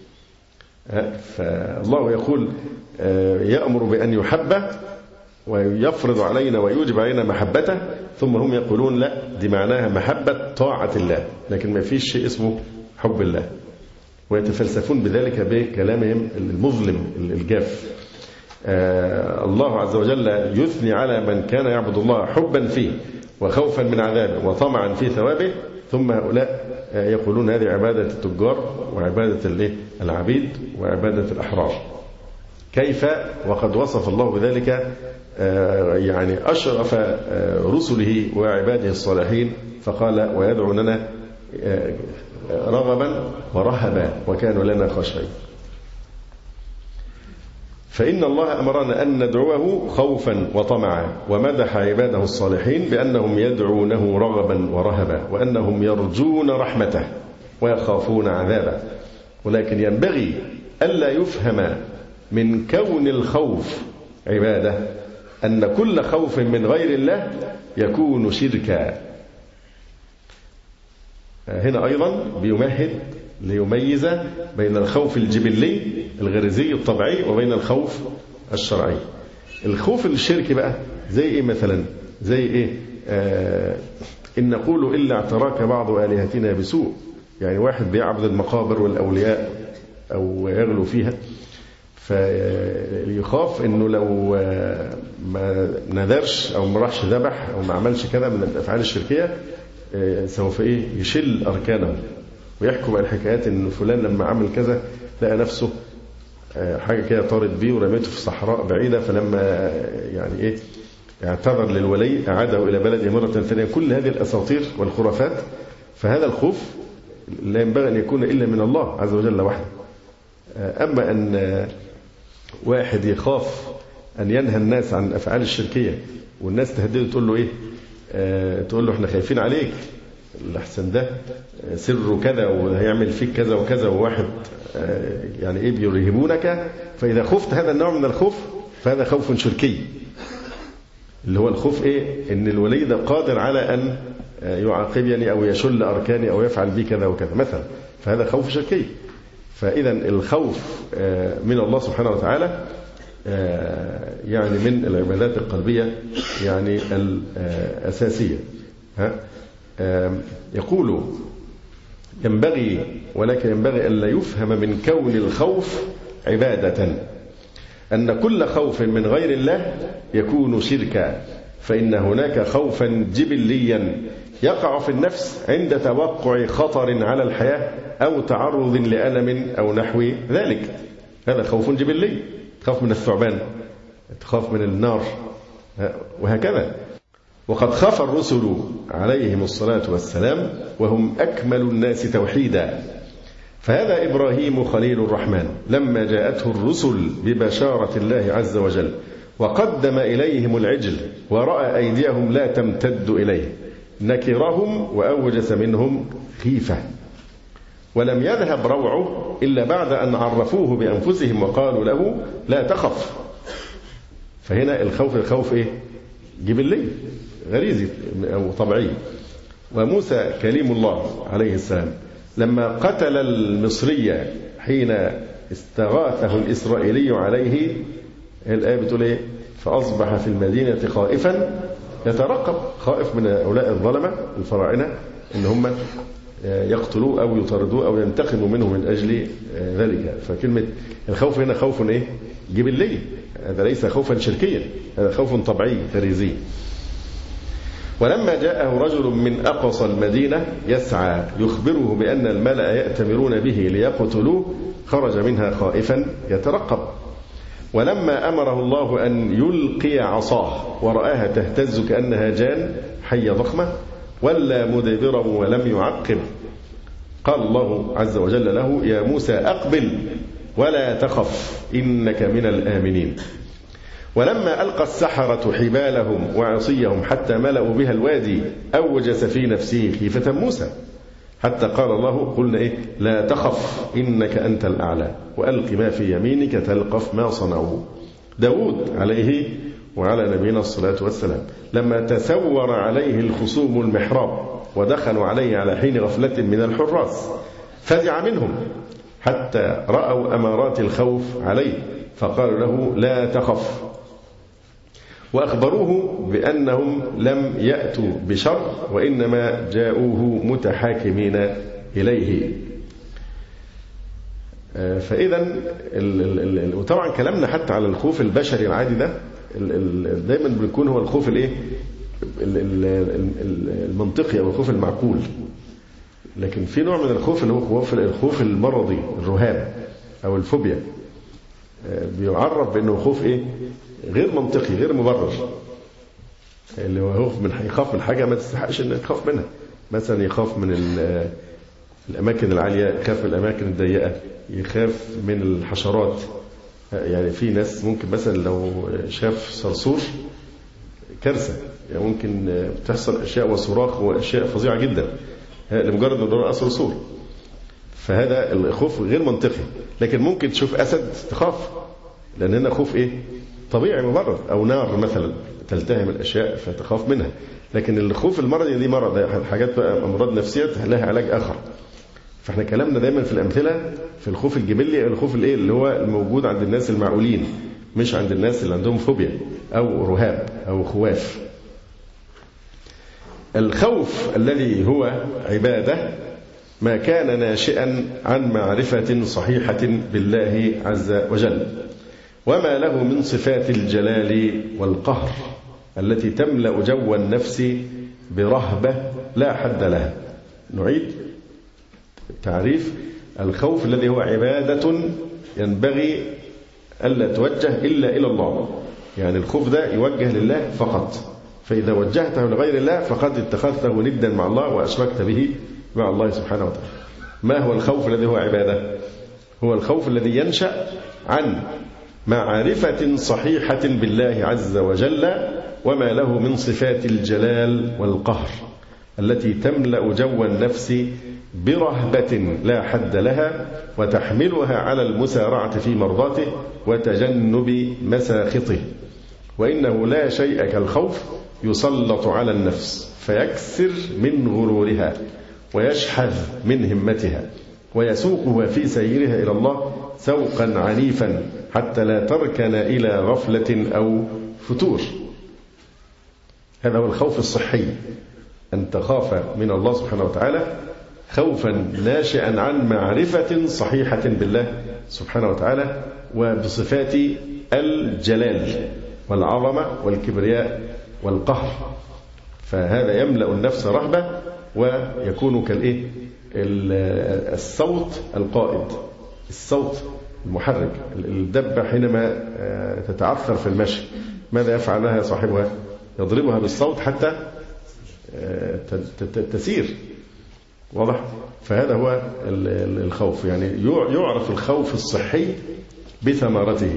Speaker 3: فالله يقول يأمر بأن يحب ويفرض علينا ويوجب علينا محبته، ثم هم يقولون لا، دي معناها محبة طاعة الله، لكن ما فيش شيء اسمه حب الله، ويتفلسفون بذلك بكلامهم المظلم الجاف. الله عز وجل يثني على من كان يعبد الله حبا فيه وخوفا من عذابه وطمعا في ثوابه، ثم هؤلاء يقولون هذه عبادة التجار وعبادة العبيد وعبادة الأحرار. كيف وقد وصف الله بذلك يعني أشرف رسله وعباده الصالحين، فقال ويدعوننا رغبا ورهبا وكانوا لنا خاشعين. فإن الله أمرنا أن ندعوه خوفا وطمعا، ومدح عباده الصالحين بأنهم يدعونه رغبا ورهبا وأنهم يرجون رحمته ويخافون عذابه. ولكن ينبغي ألا يفهم من كون الخوف عبادة أن كل خوف من غير الله يكون شركا. هنا أيضا بيمهد ليميز بين الخوف الجبلي الغريزي الطبيعي وبين الخوف الشرعي. الخوف الشركي بقى زي إيه مثلا؟ زي إيه؟ إن نقول إلا اعتراك بعض آلهتنا بسوء، يعني واحد بيعبد المقابر والأولياء أو يغلو فيها، فيخاف إنه لو ما نذرش أو ما راحش ذبح أو ما عملش كذا من الأفعال الشركية سوف يشل أركانه، ويحكوا بقى الحكايات إن فلان لما عمل كذا لقى نفسه حاجة كده طارت بيه ورميته في صحراء بعيدة، فلما يعني اعتذر للولي أعاده إلى بلده مرة ثانية. كل هذه الأساطير والخرافات، فهذا الخوف لا ينبغي أن يكون إلا من الله عز وجل وحده. أما أن واحد يخاف أن ينهى الناس عن الأفعال الشركية والناس تهدده تقول له تقول له احنا خايفين عليك، الأحسن ده سره كذا وهيعمل فيك كذا وكذا، وواحد يعني بيرهبونك، فإذا خفت هذا النوع من الخوف فهذا خوف شركي، اللي هو الخوف إن الولي ده قادر على أن يعاقبني أو يشل أركاني أو يفعل بي كذا وكذا مثلا، فهذا خوف شركي. فإذا الخوف من الله سبحانه وتعالى يعني من العبادات القلبية يعني الأساسية. يقول ينبغي، ولكن ينبغي ألا يفهم من كون الخوف عبادة أن كل خوف من غير الله يكون شركا، فإن هناك خوفا جبليا يقع في النفس عند توقع خطر على الحياة أو تعرض لألم أو نحو ذلك، هذا خوف جبلي، تخاف من الثعبان، تخاف من النار وهكذا. وقد خاف الرسل عليهم الصلاة والسلام وهم أكمل الناس توحيدا، فهذا إبراهيم خليل الرحمن لما جاءته الرسل ببشارة الله عز وجل وقدم إليهم العجل ورأى أيديهم لا تمتد إليه نكرهم وأوجس منهم خيفة، ولم يذهب روعه إلا بعد أن عرفوه بأنفسهم وقالوا له لا تخف. فهنا الخوف جبلي غريزي أو طبيعي. وموسى كليم الله عليه السلام لما قتل المصرية حين استغاثه الإسرائيلي عليه، الآية بتقول فأصبح في المدينة خائفا يترقب، خائف من هؤلاء الظلمة الفراعنة إن هم يقتلوه أو يطردوه أو ينتقموا منه من أجل ذلك. فكلمة الخوف هنا خوف جبلي، هذا ليس خوفا شركيا، هذا خوف طبيعي غريزي. ولما جاءه رجل من أقصى المدينة يسعى يخبره بأن الملأ يأتمرون به ليقتلوه خرج منها خائفا يترقب. ولما أمره الله أن يلقي عصاه ورآها تهتز كأنها جان حية ضخمة ولا مدبرا ولم يعقب قال الله عز وجل له يا موسى أقبل ولا تخف إنك من الآمنين. ولما ألقى السحرة حبالهم وعصيهم حتى ملأوا بها الوادي أوجس في نفسه خيفة موسى حتى قال الله قلنا لا تخف إنك أنت الأعلى وألق ما في يمينك تلقف ما صنعوا. داود عليه وعلى نبينا الصلاة والسلام لما تثور عليه الخصوم المحراب ودخلوا عليه على حين غفلة من الحراس فزع منهم حتى رأوا أمارات الخوف عليه فقالوا له لا تخف وأخبروه بأنهم لم يأتوا بشر وإنما جاءوه متحاكمين إليه. فإذا وطبعا كلامنا حتى على الخوف البشري العادي ده دايما بيكون هو الخوف المنطقي أو الخوف المعقول، لكن في نوع من الخوف اللي هو الخوف المرضي الرهاب أو الفوبيا بيعرف بأنه خوف غير منطقي غير مبرر، اللي هو يخاف من حاجة ما تستحقش أن يخاف منها. مثلا يخاف من الأماكن العالية، يخاف من الأماكن الضيقة، يخاف من الحشرات. يعني في ناس ممكن مثلا لو شاف صرصور كارثة، يعني ممكن تحصل أشياء وصراخ وأشياء فظيعة جدا لمجرد أنه رأى صرصور. فهذا الخوف غير منطقي. لكن ممكن تشوف أسد تخاف، لأن هنا خوف طبيعي مبرر، أو نار مثلا تلتهم الأشياء فتخاف منها. لكن الخوف المرضي دي مرض، حاجات بقى أمراض نفسية لها علاج آخر. فاحنا كلامنا دايما في الأمثلة في الخوف الجبلي، الخوف اللي هو الموجود عند الناس المعقولين، مش عند الناس اللي عندهم فوبيا أو رهاب أو خواف. الخوف الذي هو عبادة ما كان ناشئا عن معرفة صحيحة بالله عز وجل، وما له من صفات الجلال والقهر التي تملأ جو النفس برهبة لا حد لها. نعيد تعريف الخوف الذي هو عبادة ينبغي ألا توجه إلا إلى الله، يعني الخوف ده يوجه لله فقط، فإذا وجهته لغير الله فقد اتخذته ندا مع الله وأشركت به مع الله سبحانه وتعالى. ما هو الخوف الذي هو عبادة؟ هو الخوف الذي ينشأ عن معرفة صحيحة بالله عز وجل وما له من صفات الجلال والقهر التي تملأ جو النفس برهبة لا حد لها وتحملها على المسارعة في مرضاته وتجنب مساخطه. وإنه لا شيء كالخوف يسلط على النفس فيكسر من غرورها ويشحذ من همتها ويسوقها في سيرها إلى الله سوقا عنيفا حتى لا تركن إلى غفلة أو فتور. هذا هو الخوف الصحي، أن تخاف من الله سبحانه وتعالى خوفا ناشئا عن معرفة صحيحة بالله سبحانه وتعالى وبصفات الجلال والعظمة والكبرياء والقهر. فهذا يملأ النفس رهبة ويكون الصوت القائد، الصوت المحرك. الدبة حينما تتعثر في المشي ماذا يفعل لها صاحبها؟ يضربها بالصوت حتى تسير. واضح؟ فهذا هو الخوف، يعني يعرف الخوف الصحي بثمرته.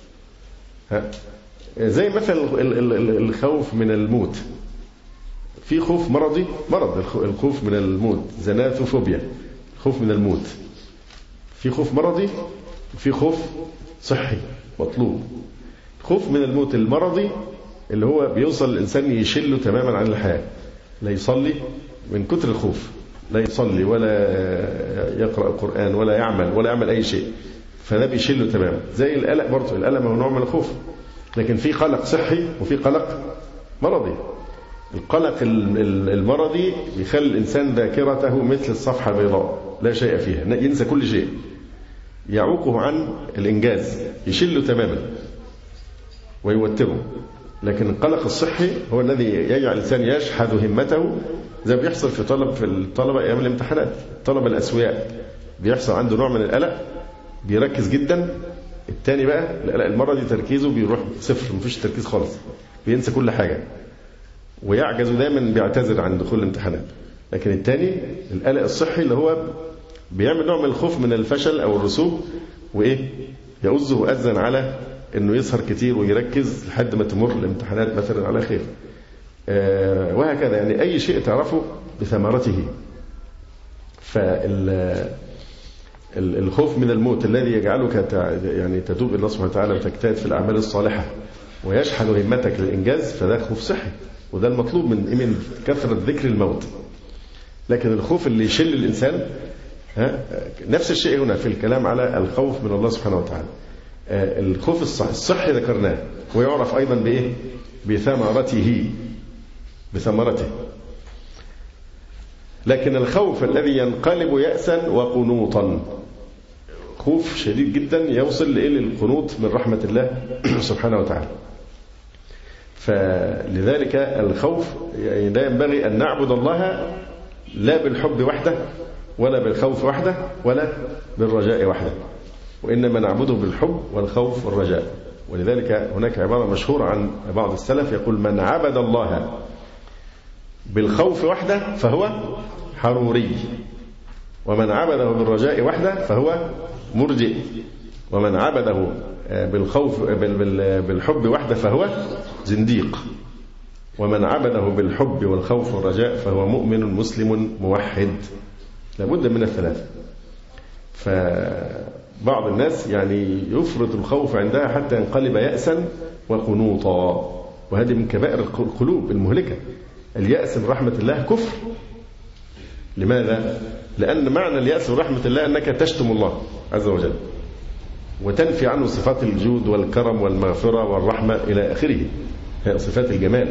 Speaker 3: زي مثل الخوف من الموت. في خوف مرضي، مرض الخوف من الموت، زناثوفوبيا، خوف من الموت. في خوف مرضي وفي خوف صحي مطلوب. خوف من الموت المرضي اللي هو بيوصل الإنسان يشله تماما عن الحياة، لا يصلي من كتر الخوف، لا يصلي ولا يقرأ القرآن ولا يعمل أي شيء، فده بيشله تماما. زي القلق برضه، القلق هو نوع من الخوف، لكن في قلق صحي وفي قلق مرضي. القلق المرضي يخلي الإنسان ذاكرته مثل الصفحة البيضاء لا شيء فيها، ينسى كل شيء، يعوقه عن الإنجاز، يشله تماما ويوتره. لكن القلق الصحي هو الذي يجعل الإنسان يشحذ همته، زي ما بيحصل في الطلبة أيام الامتحانات. الطلبة الأسوياء بيحصل عنده نوع من القلق، بيركز جدا. التاني بقى القلق المرة دي تركيزه بيروح صفر، مفيش تركيز خالص، بينسى كل حاجة ويعجز دايما، بيعتذر عن دخول الامتحانات. لكن التاني القلق الصحي اللي هو بيعمل نوع من الخوف من الفشل أو الرسوب، وإيه يؤذه وأذن على إنه يسهر كتير ويركز لحد ما تمر الامتحانات مثلا على خير. وهكذا يعني أي شيء تعرفه بثمرته. فالخوف من الموت الذي يجعلك يعني تتوب إلى الله سبحانه وتعالى وتجتهد في الأعمال الصالحة ويشحن همتك للإنجاز، فده خوف صحي، وده المطلوب من كثرة ذكر الموت. لكن الخوف اللي يشل الإنسان، نفس الشيء هنا في الكلام على الخوف من الله سبحانه وتعالى. الخوف الصحي ذكرناه، ويعرف أيضا بإيه؟ بثمرته. لكن الخوف الذي ينقلب يأسا وقنوطا، خوف شديد جدا يوصل للقنوط من رحمة الله سبحانه وتعالى. فلذلك الخوف يعني لا ينبغي أن نعبد الله لا بالحب وحده، ولا بالخوف وحده، ولا بالرجاء وحده، وإنما نعبده بالحب والخوف والرجاء. ولذلك هناك عبارة مشهورة عن بعض السلف يقول: من عبد الله بالخوف وحده فهو حروري، ومن عبده بالرجاء وحده فهو مرجئ، ومن عبده بالحب وحده فهو زنديق، ومن عبده بالحب والخوف والرجاء فهو مؤمن مسلم موحد. لابد من الثلاثة. فبعض الناس يعني يفرط الخوف عندها حتى ينقلب يأسا وقنوطا، وهذه من كبائر القلوب المهلكة. اليأس من رحمة الله كفر. لماذا؟ لأن معنى اليأس من رحمة الله أنك تشتم الله عز وجل وتنفي عنه صفات الجود والكرم والمغفرة والرحمة إلى آخره، هي صفات الجمال.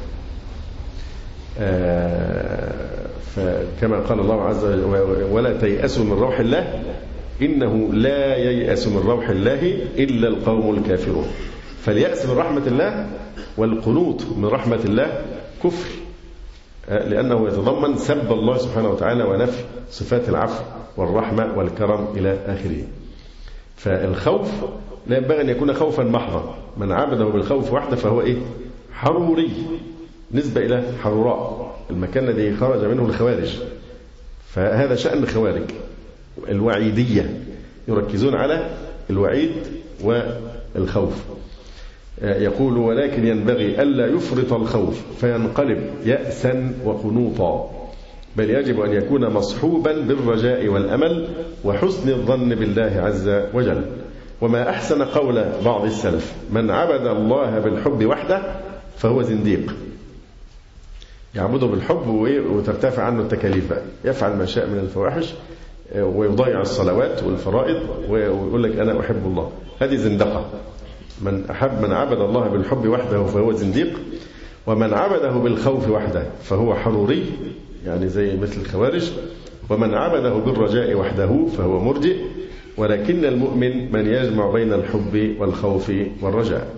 Speaker 3: فكما قال الله عز وجل: ولا تيأسوا من روح الله إنه لا ييأس من روح الله إلا القوم الكافرون. فاليأس من رحمة الله والقنوط من رحمة الله كفر، لأنه يتضمن سب الله سبحانه وتعالى ونفي صفات العفو والرحمة والكرم إلى آخره. فالخوف لا ينبغي أن يكون خوفا محضا. من عبده بالخوف وحده فهو إيه؟ حروري، نسبة إلى حروراء، المكان الذي خرج منه الخوارج. فهذا شأن الخوارج الوعيدية، يركزون على الوعيد والخوف. يقول: ولكن ينبغي ألا يفرط الخوف فينقلب يأسا وقنوطا، بل يجب أن يكون مصحوبا بالرجاء والأمل وحسن الظن بالله عز وجل. وما أحسن قول بعض السلف: من عبد الله بالحب وحده فهو زنديق. يعبده بالحب وترتفع عنه التكاليف، يفعل ما شاء من الفواحش ويضيع الصلوات والفرائض ويقول لك أنا أحب الله. هذه زندقة. من عبد الله بالحب وحده فهو زنديق، ومن عبده بالخوف وحده فهو حروري، يعني زي مثل الخوارج، ومن عبده بالرجاء وحده فهو مرجئ. ولكن المؤمن من يجمع بين الحب والخوف والرجاء.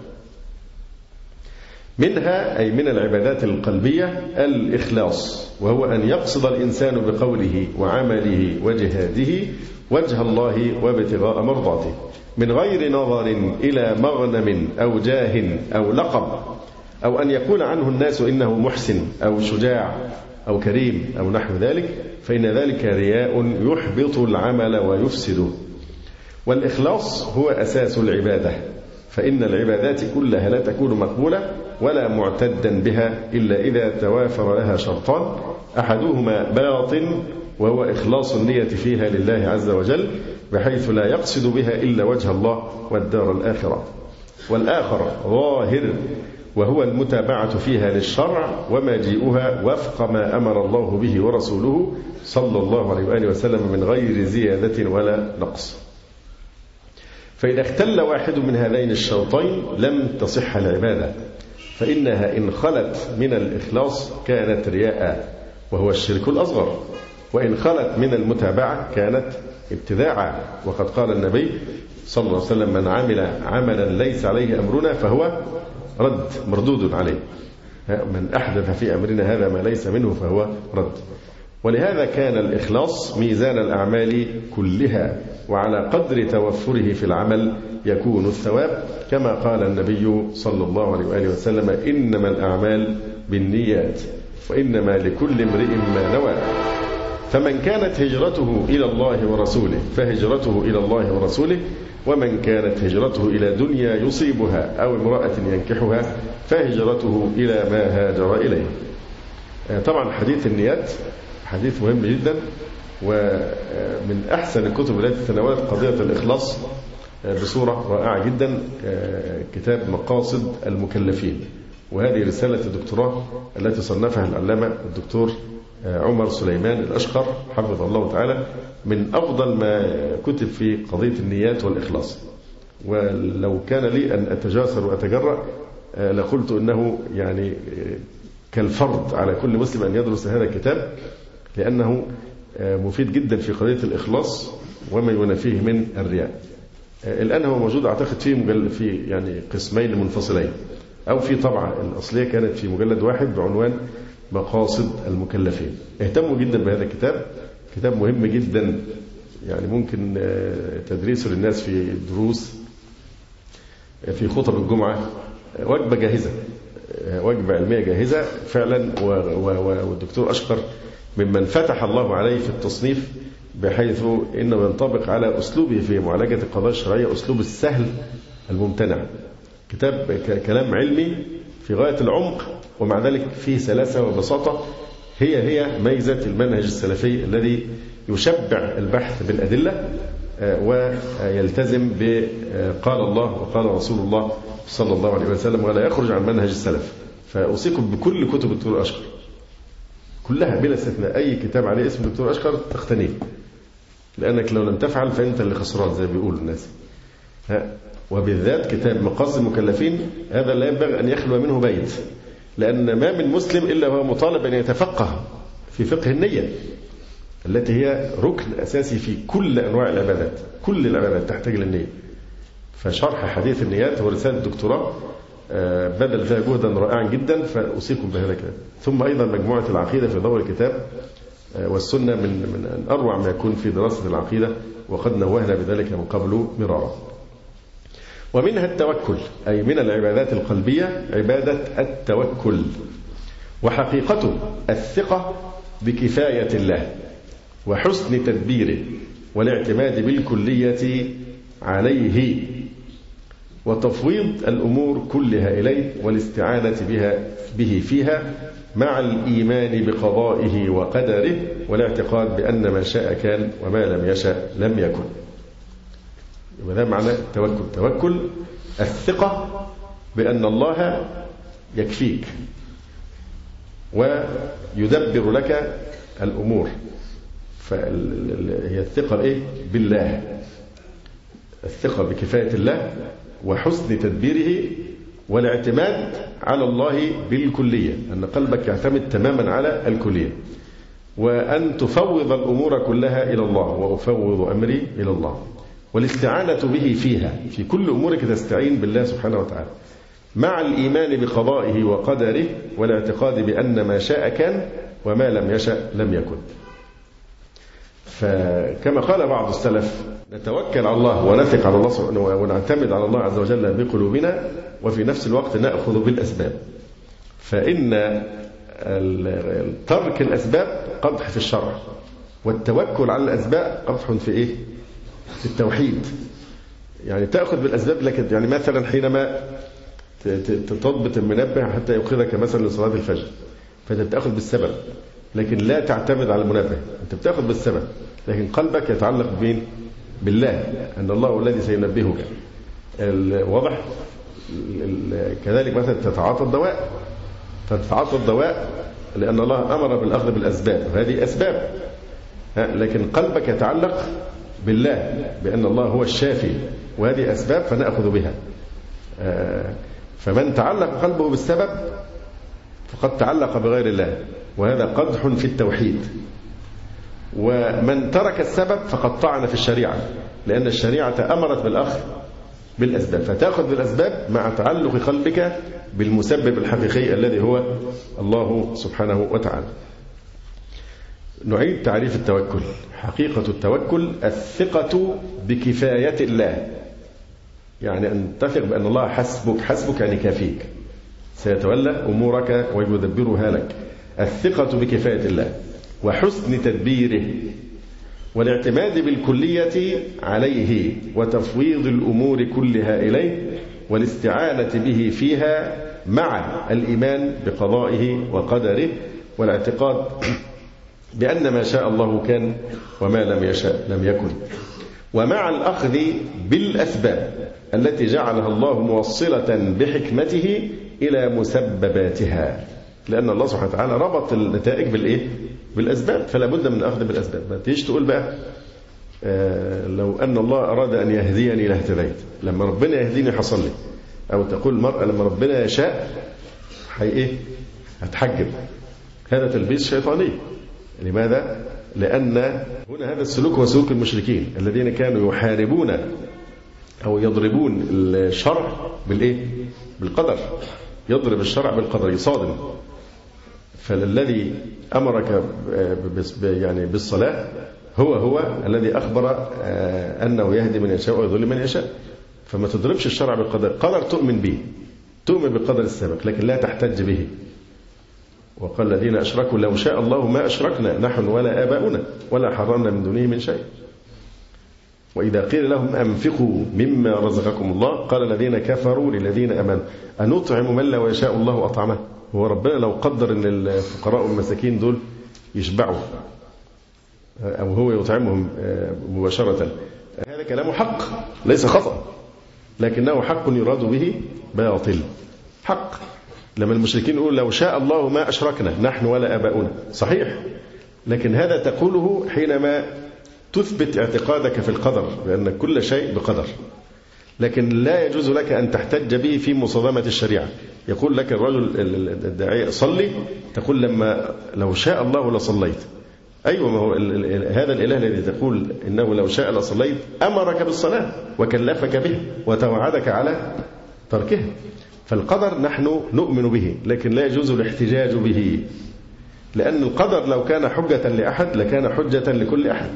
Speaker 3: منها أي من العبادات القلبية الإخلاص، وهو أن يقصد الإنسان بقوله وعمله وجهاده وجه الله وابتغاء مرضاته، من غير نظر إلى مغنم أو جاه أو لقب، أو أن يقول عنه الناس إنه محسن أو شجاع أو كريم أو نحو ذلك، فإن ذلك رياء يحبط العمل ويفسده. والإخلاص هو أساس العبادة، فإن العبادات كلها لا تكون مقبولة ولا معتدا بها إلا إذا توافر لها شرطان: أحدهما باطن وهو إخلاص النية فيها لله عز وجل بحيث لا يقصد بها إلا وجه الله والدار الآخرة، والآخر ظاهر وهو المتابعة فيها للشرع ومجيئها وفق ما أمر الله به ورسوله صلى الله عليه وآله وسلم من غير زيادة ولا نقص. فإذا اختل واحد من هذين الشرطين لم تصح العبادة، فإنها إن خلت من الإخلاص كانت رياء وهو الشرك الأصغر، وإن خلت من المتابعة كانت ابتداعا. وقد قال النبي صلى الله عليه وسلم: من عمل عملا ليس عليه أمرنا فهو رد مردود عليه. من أحدث في أمرنا هذا ما ليس منه فهو رد. ولهذا كان الإخلاص ميزان الأعمال كلها، وعلى قدر توفره في العمل يكون الثواب، كما قال النبي صلى الله عليه وآله وسلم: إنما الأعمال بالنيات وإنما لكل امرئ ما نوى. فمن كانت هجرته إلى الله ورسوله فهجرته إلى الله ورسوله، ومن كانت هجرته إلى دنيا يصيبها أو امرأة ينكحها فهجرته إلى ما هاجر إليه. طبعا حديث النيات حديث مهم جدا، ومن أحسن الكتب التي تناولت قضية الإخلاص بصورة رائعة جدا كتاب مقاصد المكلفين، وهذه رسالة الدكتوراه التي صنفها العلامة الدكتور عمر سليمان الأشقر حفظه الله تعالى، من أفضل ما كتب في قضية النيات والإخلاص. ولو كان لي أن أتجاسر وأتجرأ لقلت أنه يعني كالفرض على كل مسلم أن يدرس هذا الكتاب، لأنه مفيد جدا في قضية الإخلاص وما ينافيه من الرياء. الآن هو موجود أعتقد في يعني قسمين منفصلين، أو في طبعة الأصلية كانت في مجلد واحد بعنوان مقاصد المكلفين. اهتموا جدا بهذا الكتاب، كتاب مهم جدا، يعني ممكن تدريسه للناس في دروس في خطب الجمعة، وجبة جاهزة، وجبة علمية جاهزة فعلا. والدكتور أشقر ممن فتح الله عليه في التصنيف، بحيث إنه ينطبق على أسلوبه في معالجة القضايا الشرعية، أسلوب السهل الممتنع. كتاب كلام علمي في غاية العمق، ومع ذلك فيه سلاسة وبساطة، هي ميزة المنهج السلفي الذي يشبع البحث بالأدلة ويلتزم بقال الله وقال رسول الله صلى الله عليه وسلم، ولا يخرج عن منهج السلف. فأوصيكم بكل كتب الدكتور أشقر كلها بلا استثناء، أي كتاب عليه اسم الدكتور أشقر تقتنيه، لأنك لو لم تفعل فأنت اللي خسران زي ما بيقول الناس. وبالذات كتاب مقاصد المكلفين هذا لا ينبغي أن يخلو منه بيت، لأن ما من مسلم إلا هو مطالب أن يتفقه في فقه النية التي هي ركن أساسي في كل أنواع العبادات. كل العبادات تحتاج للنية. فشرح حديث النيات هو رسالة الدكتوراه بذل فيها جهدا رائعا جدا، فأوصيكم بهذا الكتاب. ثم أيضا مجموعة العقيدة في ضوء الكتاب والسنة من أروع ما يكون في دراسة العقيدة، وقد نوهنا بذلك من قبل مرارا. ومنها التوكل، أي من العبادات القلبية عبادة التوكل، وحقيقته الثقة بكفاية الله وحسن تدبيره والاعتماد بالكلية عليه، وتفويض الأمور كلها إليه والاستعانة به فيها، مع الإيمان بقضائه وقدره والاعتقاد بأن ما شاء كان وما لم يشاء لم يكن. وهذا معنى التوكل. توكل الثقة بأن الله يكفيك ويدبر لك الأمور. فهي الثقة بالله، الثقة بكفاية الله وحسن تدبيره والاعتماد على الله بالكلية، أن قلبك يعتمد تماما على الكلية، وأن تفوض الأمور كلها إلى الله، وأفوض أمري إلى الله، والاستعانة به فيها، في كل أمورك تستعين بالله سبحانه وتعالى، مع الإيمان بقضائه وقدره والاعتقاد بأن ما شاء كان وما لم يشأ لم يكن. فكما قال بعض السلف: نتوكل على الله ونثق على الله ونعتمد على الله عز وجل بقلوبنا، وفي نفس الوقت نأخذ بالأسباب. فإن ترك الأسباب قدح في الشرع، والتوكل على الأسباب قدح في في التوحيد. يعني تأخذ بالأسباب، لكن يعني مثلا حينما تضبط المنبه حتى يوقظك مثلا لصلاة الفجر، فأنت بتأخذ بالسبب، لكن لا تعتمد على المنبه، أنت بتأخذ بالسبب، لكن قلبك يتعلق بالله، أن الله هو الذي سينبهك. واضح؟ كذلك مثلا تتعاطى الدواء لأن الله أمر بالأخذ بالأسباب، وهذه أسباب، لكن قلبك يتعلق بالله بأن الله هو الشافي، وهذه أسباب فنأخذ بها. فمن تعلق قلبه بالسبب فقد تعلق بغير الله، وهذا قدح في التوحيد. ومن ترك السبب فقد طعن في الشريعة، لأن الشريعة أمرت بالأخذ بالأسباب، فتأخذ بالأسباب مع تعلق قلبك بالمسبب الحقيقي الذي هو الله سبحانه وتعالى. نعيد تعريف التوكل. حقيقة التوكل الثقة بكفاية الله، يعني أن تثق بأن الله حسبك يعني كافيك، سيتولى أمورك ويدبرها لك. الثقة بكفاية الله وحسن تدبيره والاعتماد بالكلية عليه وتفويض الأمور كلها إليه والاستعانة به فيها مع الإيمان بقضائه وقدره والاعتقاد بأن ما شاء الله كان وما لم يشاء لم يكن، ومع الأخذ بالأسباب التي جعلها الله موصلة بحكمته إلى مسبباتها، لأن الله سبحانه وتعالى ربط النتائج بالإيه؟ بالأسباب، فلا بد من الأخذ بالأسباب. ما تيجي تقول بقى لو أن الله أراد أن يهديني لاهتديت، لما ربنا يهديني حصل لي، أو تقول المرأة لما ربنا يشاء هتحجب. هذا تلبيس شيطاني. لماذا؟ لأن هنا هذا السلوك هو سلوك المشركين الذين كانوا يحاربون أو يضربون الشرع بالإيه؟ بالقدر. يضرب الشرع بالقدر، يصادم. فالذي أمرك يعني بالصلاة هو الذي أخبر أنه يهدي من يشاء ويضل من يشاء. فما تضربش الشرع بالقدر. قدر تؤمن به، تؤمن بالقدر السابق، لكن لا تحتج به. وقال الذين أشركوا لو شاء الله ما أشركنا نحن ولا آباؤنا ولا حرمنا من دونه من شيء. وإذا قيل لهم أنفقوا مما رزقكم الله قال الذين كفروا للذين آمنوا أنطعم من لو يشاء الله أطعمه. هو ربنا لو قدر أن الفقراء والمساكين دول يشبعوا أو هو يطعمهم مباشرة، هذا كلام حق ليس خطأ، لكنه حق يراد به باطل. حق لما المشركين يقولوا لو شاء الله ما أشركنا نحن ولا آباؤنا، صحيح، لكن هذا تقوله حينما تثبت اعتقادك في القدر، لأن كل شيء بقدر. لكن لا يجوز لك أن تحتج به في مصادمة الشريعة. يقول لك الرجل الداعية صلي، تقول لو شاء الله لصليت. أيوة، ما هو هذا الإله الذي تقول إنه لو شاء لصليت أمرك بالصلاة وكلفك به وتوعدك على تركه. فالقدر نحن نؤمن به، لكن لا يجوز الاحتجاج به، لأن القدر لو كان حجة لأحد لكان حجة لكل أحد.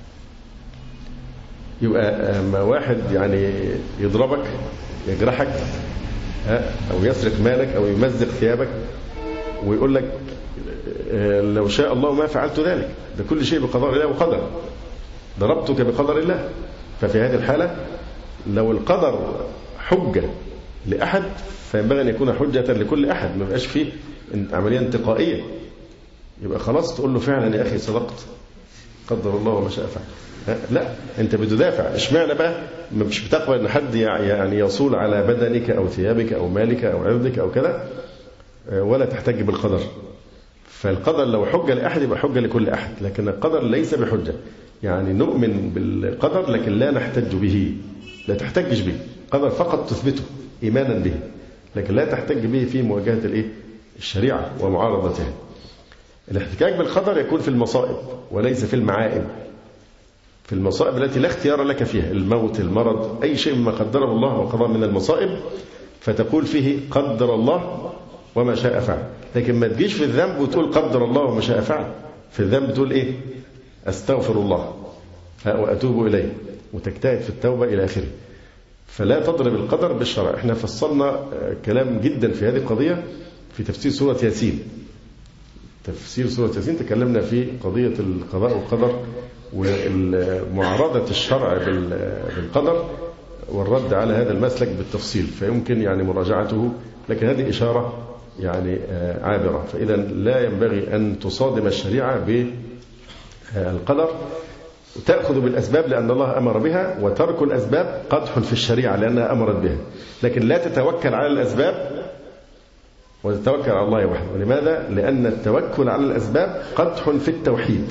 Speaker 3: يبقى ما واحد يعني يضربك يجرحك أو يسرق مالك أو يمزق ثيابك ويقول لك لو شاء الله ما فعلت ذلك، ده كل شيء بقضاء الله وقدر، ضربتك بقدر الله. ففي هذه الحالة لو القدر حجة لأحد فينبغي أن يكون حجة لكل أحد، ما يبقاش فيه عملية انتقائية. يبقى خلاص تقول له فعلا يا أخي صدقت، قدر الله وما شاء فعل. لا، أنت بتدافع. اشمعنى بقى مش بتقبل أن حد يعني يصول على بدنك أو ثيابك أو مالك أو عرضك أو كذا ولا تحتج بالقدر؟ فالقدر لو حجة لأحد يبقى حجة لكل أحد، لكن القدر ليس بحجة. يعني نؤمن بالقدر لكن لا نحتج به، لا تحتجش به. قدر فقط تثبته إيمانا به، لكن لا تحتج به في مواجهة الشريعة ومعارضتها. الاحتجاج بالقدر يكون في المصائب وليس في المعائب. في المصائب التي لا اختيار لك فيها، الموت، المرض، أي شيء مما قدره الله وقضى من المصائب، فتقول فيه قدر الله وما شاء فعل. لكن ما تجيش في الذنب وتقول قدر الله وما شاء فعل. في الذنب تقول إيه؟ أستغفر الله وأتوب إليه، وتجتهد في التوبة إلى آخره. فلا تضرب القدر بالشرع. احنا فصلنا كلام جدا في هذه القضية في تفسير سورة ياسين. تفسير سورة ياسين تكلمنا في قضية القضاء والقدر ومعارضة الشرع بالقدر والرد على هذا المسلك بالتفصيل، فيمكن يعني مراجعته، لكن هذه إشارة يعني عابرة. فإذا لا ينبغي أن تصادم الشريعة بالقدر، وتأخذ بالأسباب لأن الله أمر بها، وترك الأسباب قدح في الشريعة لأنها أمرت بها، لكن لا تتوكل على الأسباب وتتوكل على الله وحده. ولماذا؟ لأن التوكل على الأسباب قدح في التوحيد.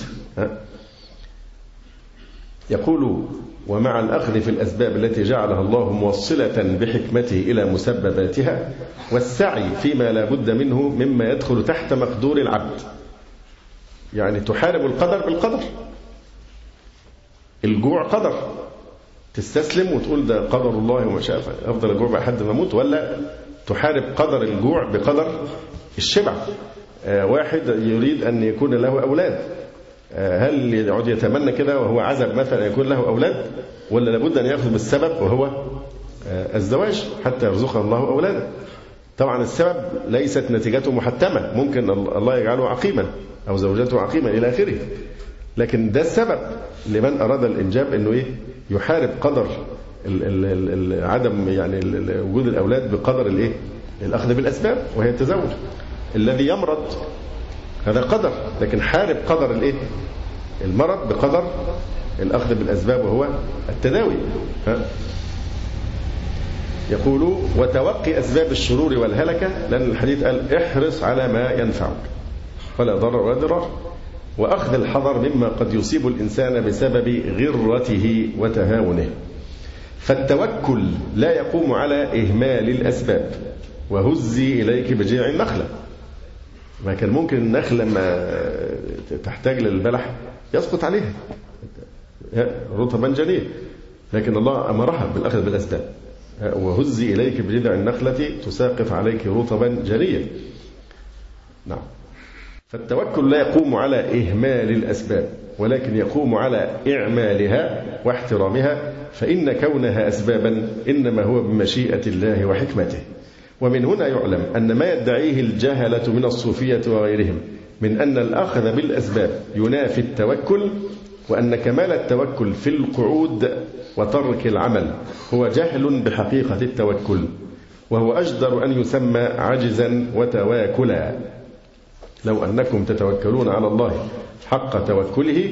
Speaker 3: يقول ومع الأخذ في الأسباب التي جعلها الله موصلة بحكمته إلى مسبباتها، والسعي فيما لا بد منه مما يدخل تحت مقدور العبد. يعني تحارب القدر بالقدر. الجوع قدر، تستسلم وتقول ده قدر الله وما شاء فعل، أفضل الجوع بقى حد ما أموت، ولا تحارب قدر الجوع بقدر الشبع. واحد يريد أن يكون له أولاد، هل يقعد يتمنى كده وهو عزب مثلا يكون له أولاد، ولا لابد أن يأخذ بالسبب وهو الزواج حتى يرزقه الله أولادا؟ طبعا السبب ليست نتيجته محتمة، ممكن الله يجعله عقيما أو زوجته عقيما إلى آخره، لكن ده السبب لمن أراد الإنجاب أنه يحارب قدر عدم يعني وجود الأولاد بقدر الأخذ بالأسباب، وهي التزوج. الذي يمرض هذا قدر، لكن حارب قدر المرض بقدر الأخذ بالأسباب وهو التداوي. يقول وتوقي أسباب الشرور والهلكة، لأن الحديث قال احرص على ما ينفعك ولا ضرر ولا ضرار، وأخذ الحذر مما قد يصيب الإنسان بسبب غرته وتهاونه. فالتوكل لا يقوم على إهمال الأسباب. وهزي إليك بجذع النخلة، ما كان ممكن النخلة لما تحتاج للبلح يسقط عليها رطبا جنيا، لكن الله أمرها بالأخذ بالأسباب. وهزي إليك بجذع النخلة تساقط عليك رطبا جنيا. نعم. فالتوكل لا يقوم على إهمال الأسباب، ولكن يقوم على إعمالها واحترامها، فإن كونها أسبابا إنما هو بمشيئة الله وحكمته. ومن هنا يعلم أن ما يدعيه الجهلة من الصوفية وغيرهم من أن الأخذ بالأسباب ينافي التوكل، وأن كمال التوكل في القعود وترك العمل هو جهل بحقيقة التوكل، وهو أجدر أن يسمى عجزا وتواكلا. لو أنكم تتوكلون على الله حق توكله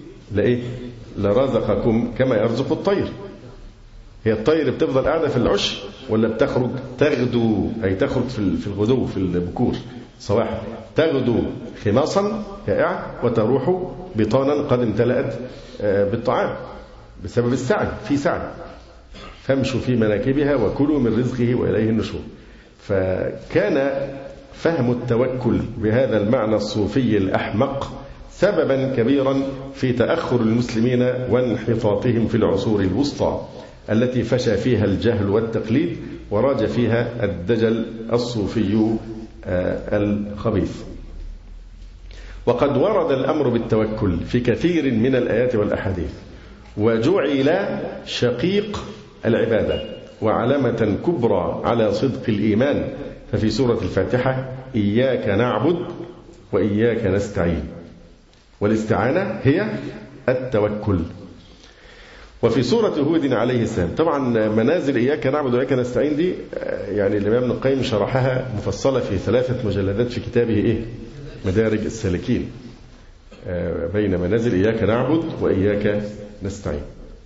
Speaker 3: لرزقكم كما يرزق الطير. هي الطير بتفضل قاعدة في العش ولا بتخرج تغدو، أي تخرج في الغدو في البكور صباحا، تغدو خماصا يائعة وتروح بطانا قد امتلأت بالطعام بسبب السعي، في سعي. فامشوا في مناكبها وكلوا من رزقه وإليه النشور. فكان فهم التوكل بهذا المعنى الصوفي الأحمق سببا كبيرا في تأخر المسلمين وانحطاطهم في العصور الوسطى التي فشى فيها الجهل والتقليد وراج فيها الدجل الصوفي الخبيث. وقد ورد الأمر بالتوكل في كثير من الآيات والأحاديث، وجعل شقيق العبادة وعلامة كبرى على صدق الإيمان. ففي سورة الفاتحة إياك نعبد وإياك نستعين، والاستعانة هي التوكل. وفي سورة هود عليه السلام، طبعا منازل إياك نعبد وإياك نستعين دي يعني الإمام ابن القيم شرحها مفصلة في 3 مجلدات في كتابه مدارج السالكين، بين منازل إياك نعبد وإياك نستعين.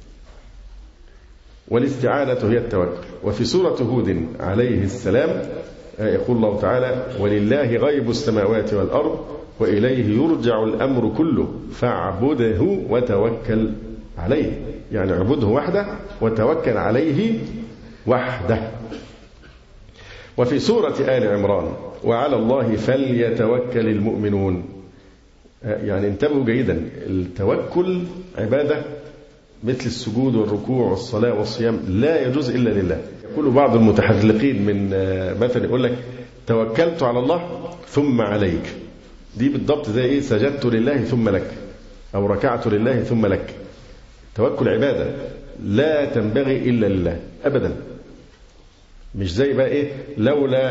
Speaker 3: والاستعانة هي التوكل. وفي سورة هود عليه السلام يقول الله تعالى ولله غيب السماوات والأرض وإليه يرجع الأمر كله فاعبده وتوكل عليه، يعني اعبده وحده وتوكل عليه وحده. وفي سورة آل عمران وعلى الله فليتوكل المؤمنون. يعني انتبهوا جيدا، التوكل عبادة مثل السجود والركوع والصلاة والصيام لا يجوز إلا لله. يقول بعض المتحذلقين من مثلا يقول لك توكلت على الله ثم عليك، دي بالضبط زي سجدت لله ثم لك، أو ركعت لله ثم لك. توكل عبادة لا تنبغي إلا لله أبدا، مش زي بقى لولا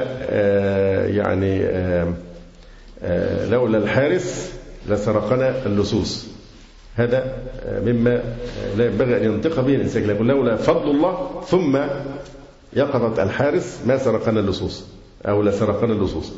Speaker 3: لولا الحارس لسرقنا اللصوص. هذا مما لا ينبغي أن ينطق به الإنسان. يقول لولا فضل الله ثم يقظت الحارس ما سرقنا اللصوص أو لسرقنا اللصوص.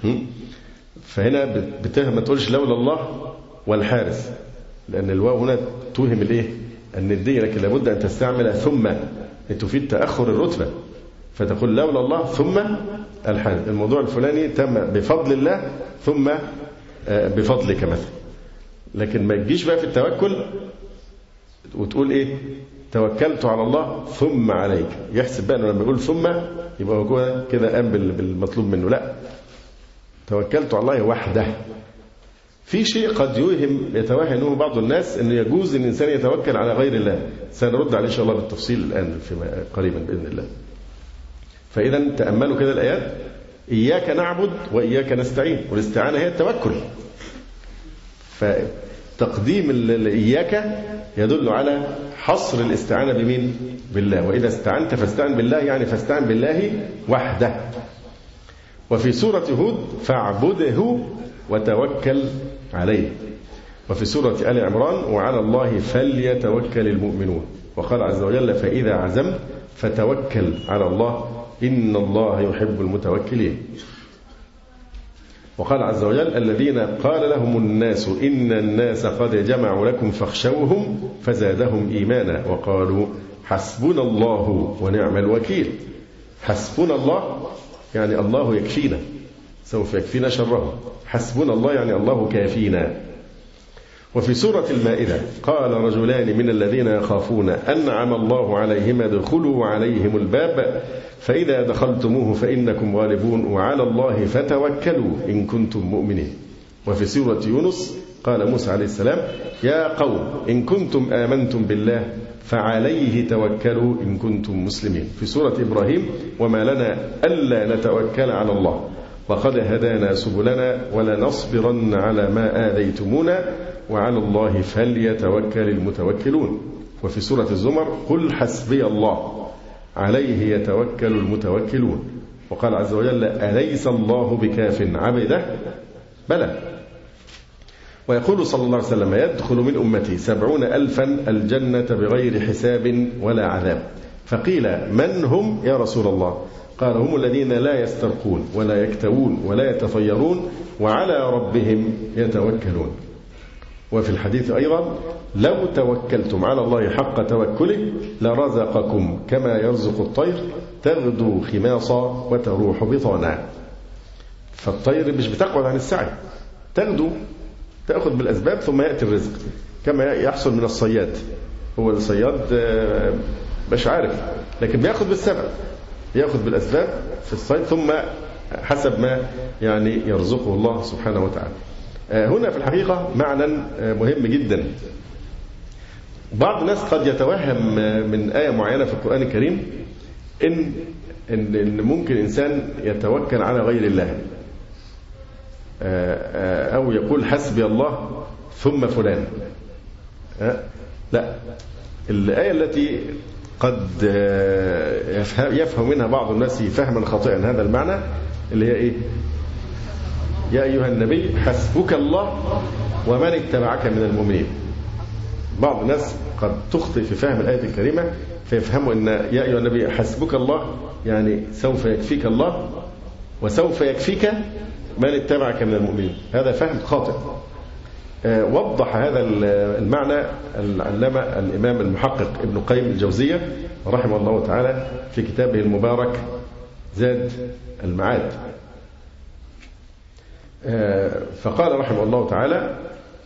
Speaker 3: فهنا ما تقولش لولا الله والحارس، لأن الواو هنا توهم الندية، لكن لابد أن تستعمل ثم تفيد تأخر الرتبة، فتقول لولا الله ثم الحارس. الموضوع الفلاني تم بفضل الله ثم بفضلك مثلا. لكن ما تجيش بقى في التوكل وتقول توكلت على الله ثم عليك، يحسب بقى أنه لما يقول ثم يبقى هو كده قام بالمطلوب منه. لا، توكلت على الله وحده. في شيء قد يتوهم بعض الناس أنه يجوز أن الإنسان يتوكل على غير الله، سنرد عليه إن شاء الله بالتفصيل الآن قريبا بإذن الله. فإذا تأملوا كده الآيات، إياك نعبد وإياك نستعين، والاستعانة هي التوكل. فتقديم إياك يدل على حصر الاستعانة بمين؟ بالله. وإذا استعنت فاستعن بالله، يعني فاستعن بالله وحده. وفي سورة هود فاعبده وتوكل عليه. وفي سورة آل عمران وعلى الله فليتوكل المؤمنون. وقال عز وجل فإذا عزمت فتوكل على الله إن الله يحب المتوكلين. وقال عز وجل الذين قال لهم الناس إن الناس قد جمعوا لكم فاخشوهم فزادهم إيمانا وقالوا حسبنا الله ونعم الوكيل. حسبنا الله يعني الله يكفينا، سوف يكفينا شره. حسبنا الله يعني الله كافينا. وفي سورة المائدة قال رجلان من الذين يخافون أنعم الله عليهم ادخلوا عليهم الباب فإذا دخلتموه فإنكم غالبون وعلى الله فتوكلوا إن كنتم مؤمنين. وفي سورة يونس قال موسى عليه السلام يا قوم إن كنتم آمنتم بالله فعليه توكلوا إن كنتم مسلمين. في سورة إبراهيم وما لنا ألا نتوكل على الله وقد هدانا سبلنا ولنصبرن على ما آذيتمونا وعلى الله فليتوكل المتوكلون. وفي سورة الزمر قل حسبي الله عليه يتوكل المتوكلون. وقال عز وجل أليس الله بكاف عبده بلى. ويقول صلى الله عليه وسلم يدخل من أمتي 70,000 الجنة بغير حساب ولا عذاب. فقيل من هم يا رسول الله؟ قال هم الذين لا يسترقون ولا يكتوون ولا يتطيرون وعلى ربهم يتوكلون. وفي الحديث أيضا لو توكلتم على الله حق توكله لرزقكم كما يرزق الطير تغدو خماصا وتروح بطانا. فالطير مش بتقعد عن السعي، تغدو تأخذ بالأسباب ثم يأتي الرزق، كما يحصل من الصياد. هو الصياد مش عارف لكن بيأخذ بالسبب، يأخذ بالأسباب في الصيد ثم حسب ما يعني يرزقه الله سبحانه وتعالى. هنا في الحقيقة معنى مهم جدا. بعض الناس قد يتوهم من آية معينة في القرآن الكريم إن ممكن إنسان يتوكل على غير الله، أو يقول حسبي الله ثم فلان. لا، الآية التي قد يفهم منها بعض الناس فهما خاطئا هذا المعنى اللي هي إيه؟ يا أيها النبي حسبك الله ومن اتبعك من المؤمنين. بعض الناس قد تخطئ في فهم الآية الكريمة فيفهموا أن يا أيها النبي حسبك الله يعني سوف يكفيك الله وسوف يكفيك من اتبعك من المؤمنين. هذا فهم خاطئ. وضح هذا المعنى العلامة الإمام المحقق ابن قيم الجوزية رحمه الله تعالى في كتابه المبارك زاد المعاد. فقال رحمه الله تعالى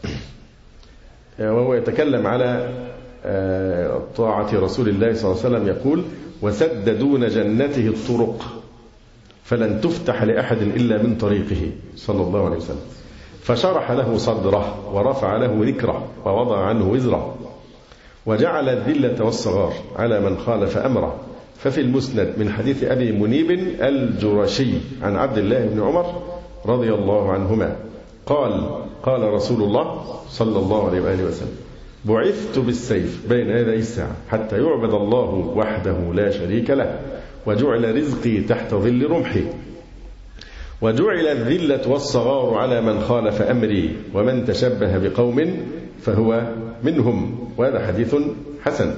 Speaker 3: وهو يتكلم على طاعة رسول الله صلى الله عليه وسلم يقول وسددون جنته الطرق فلن تفتح لأحد إلا من طريقه صلى الله عليه وسلم فشرح له صدره ورفع له ذكره ووضع عنه وزره وجعل الذلة والصغار على من خالف أمره. ففي المسند من حديث أبي منيب الجرشي عن عبد الله بن عمر رضي الله عنهما قال رسول الله صلى الله عليه وآله وسلم بعثت بالسيف بين يدي الساعة حتى يعبد الله وحده لا شريك له وجعل رزقي تحت ظل رمحي وجعل الذلة والصغار على من خالف أمري ومن تشبه بقوم فهو منهم. وهذا حديث حسن.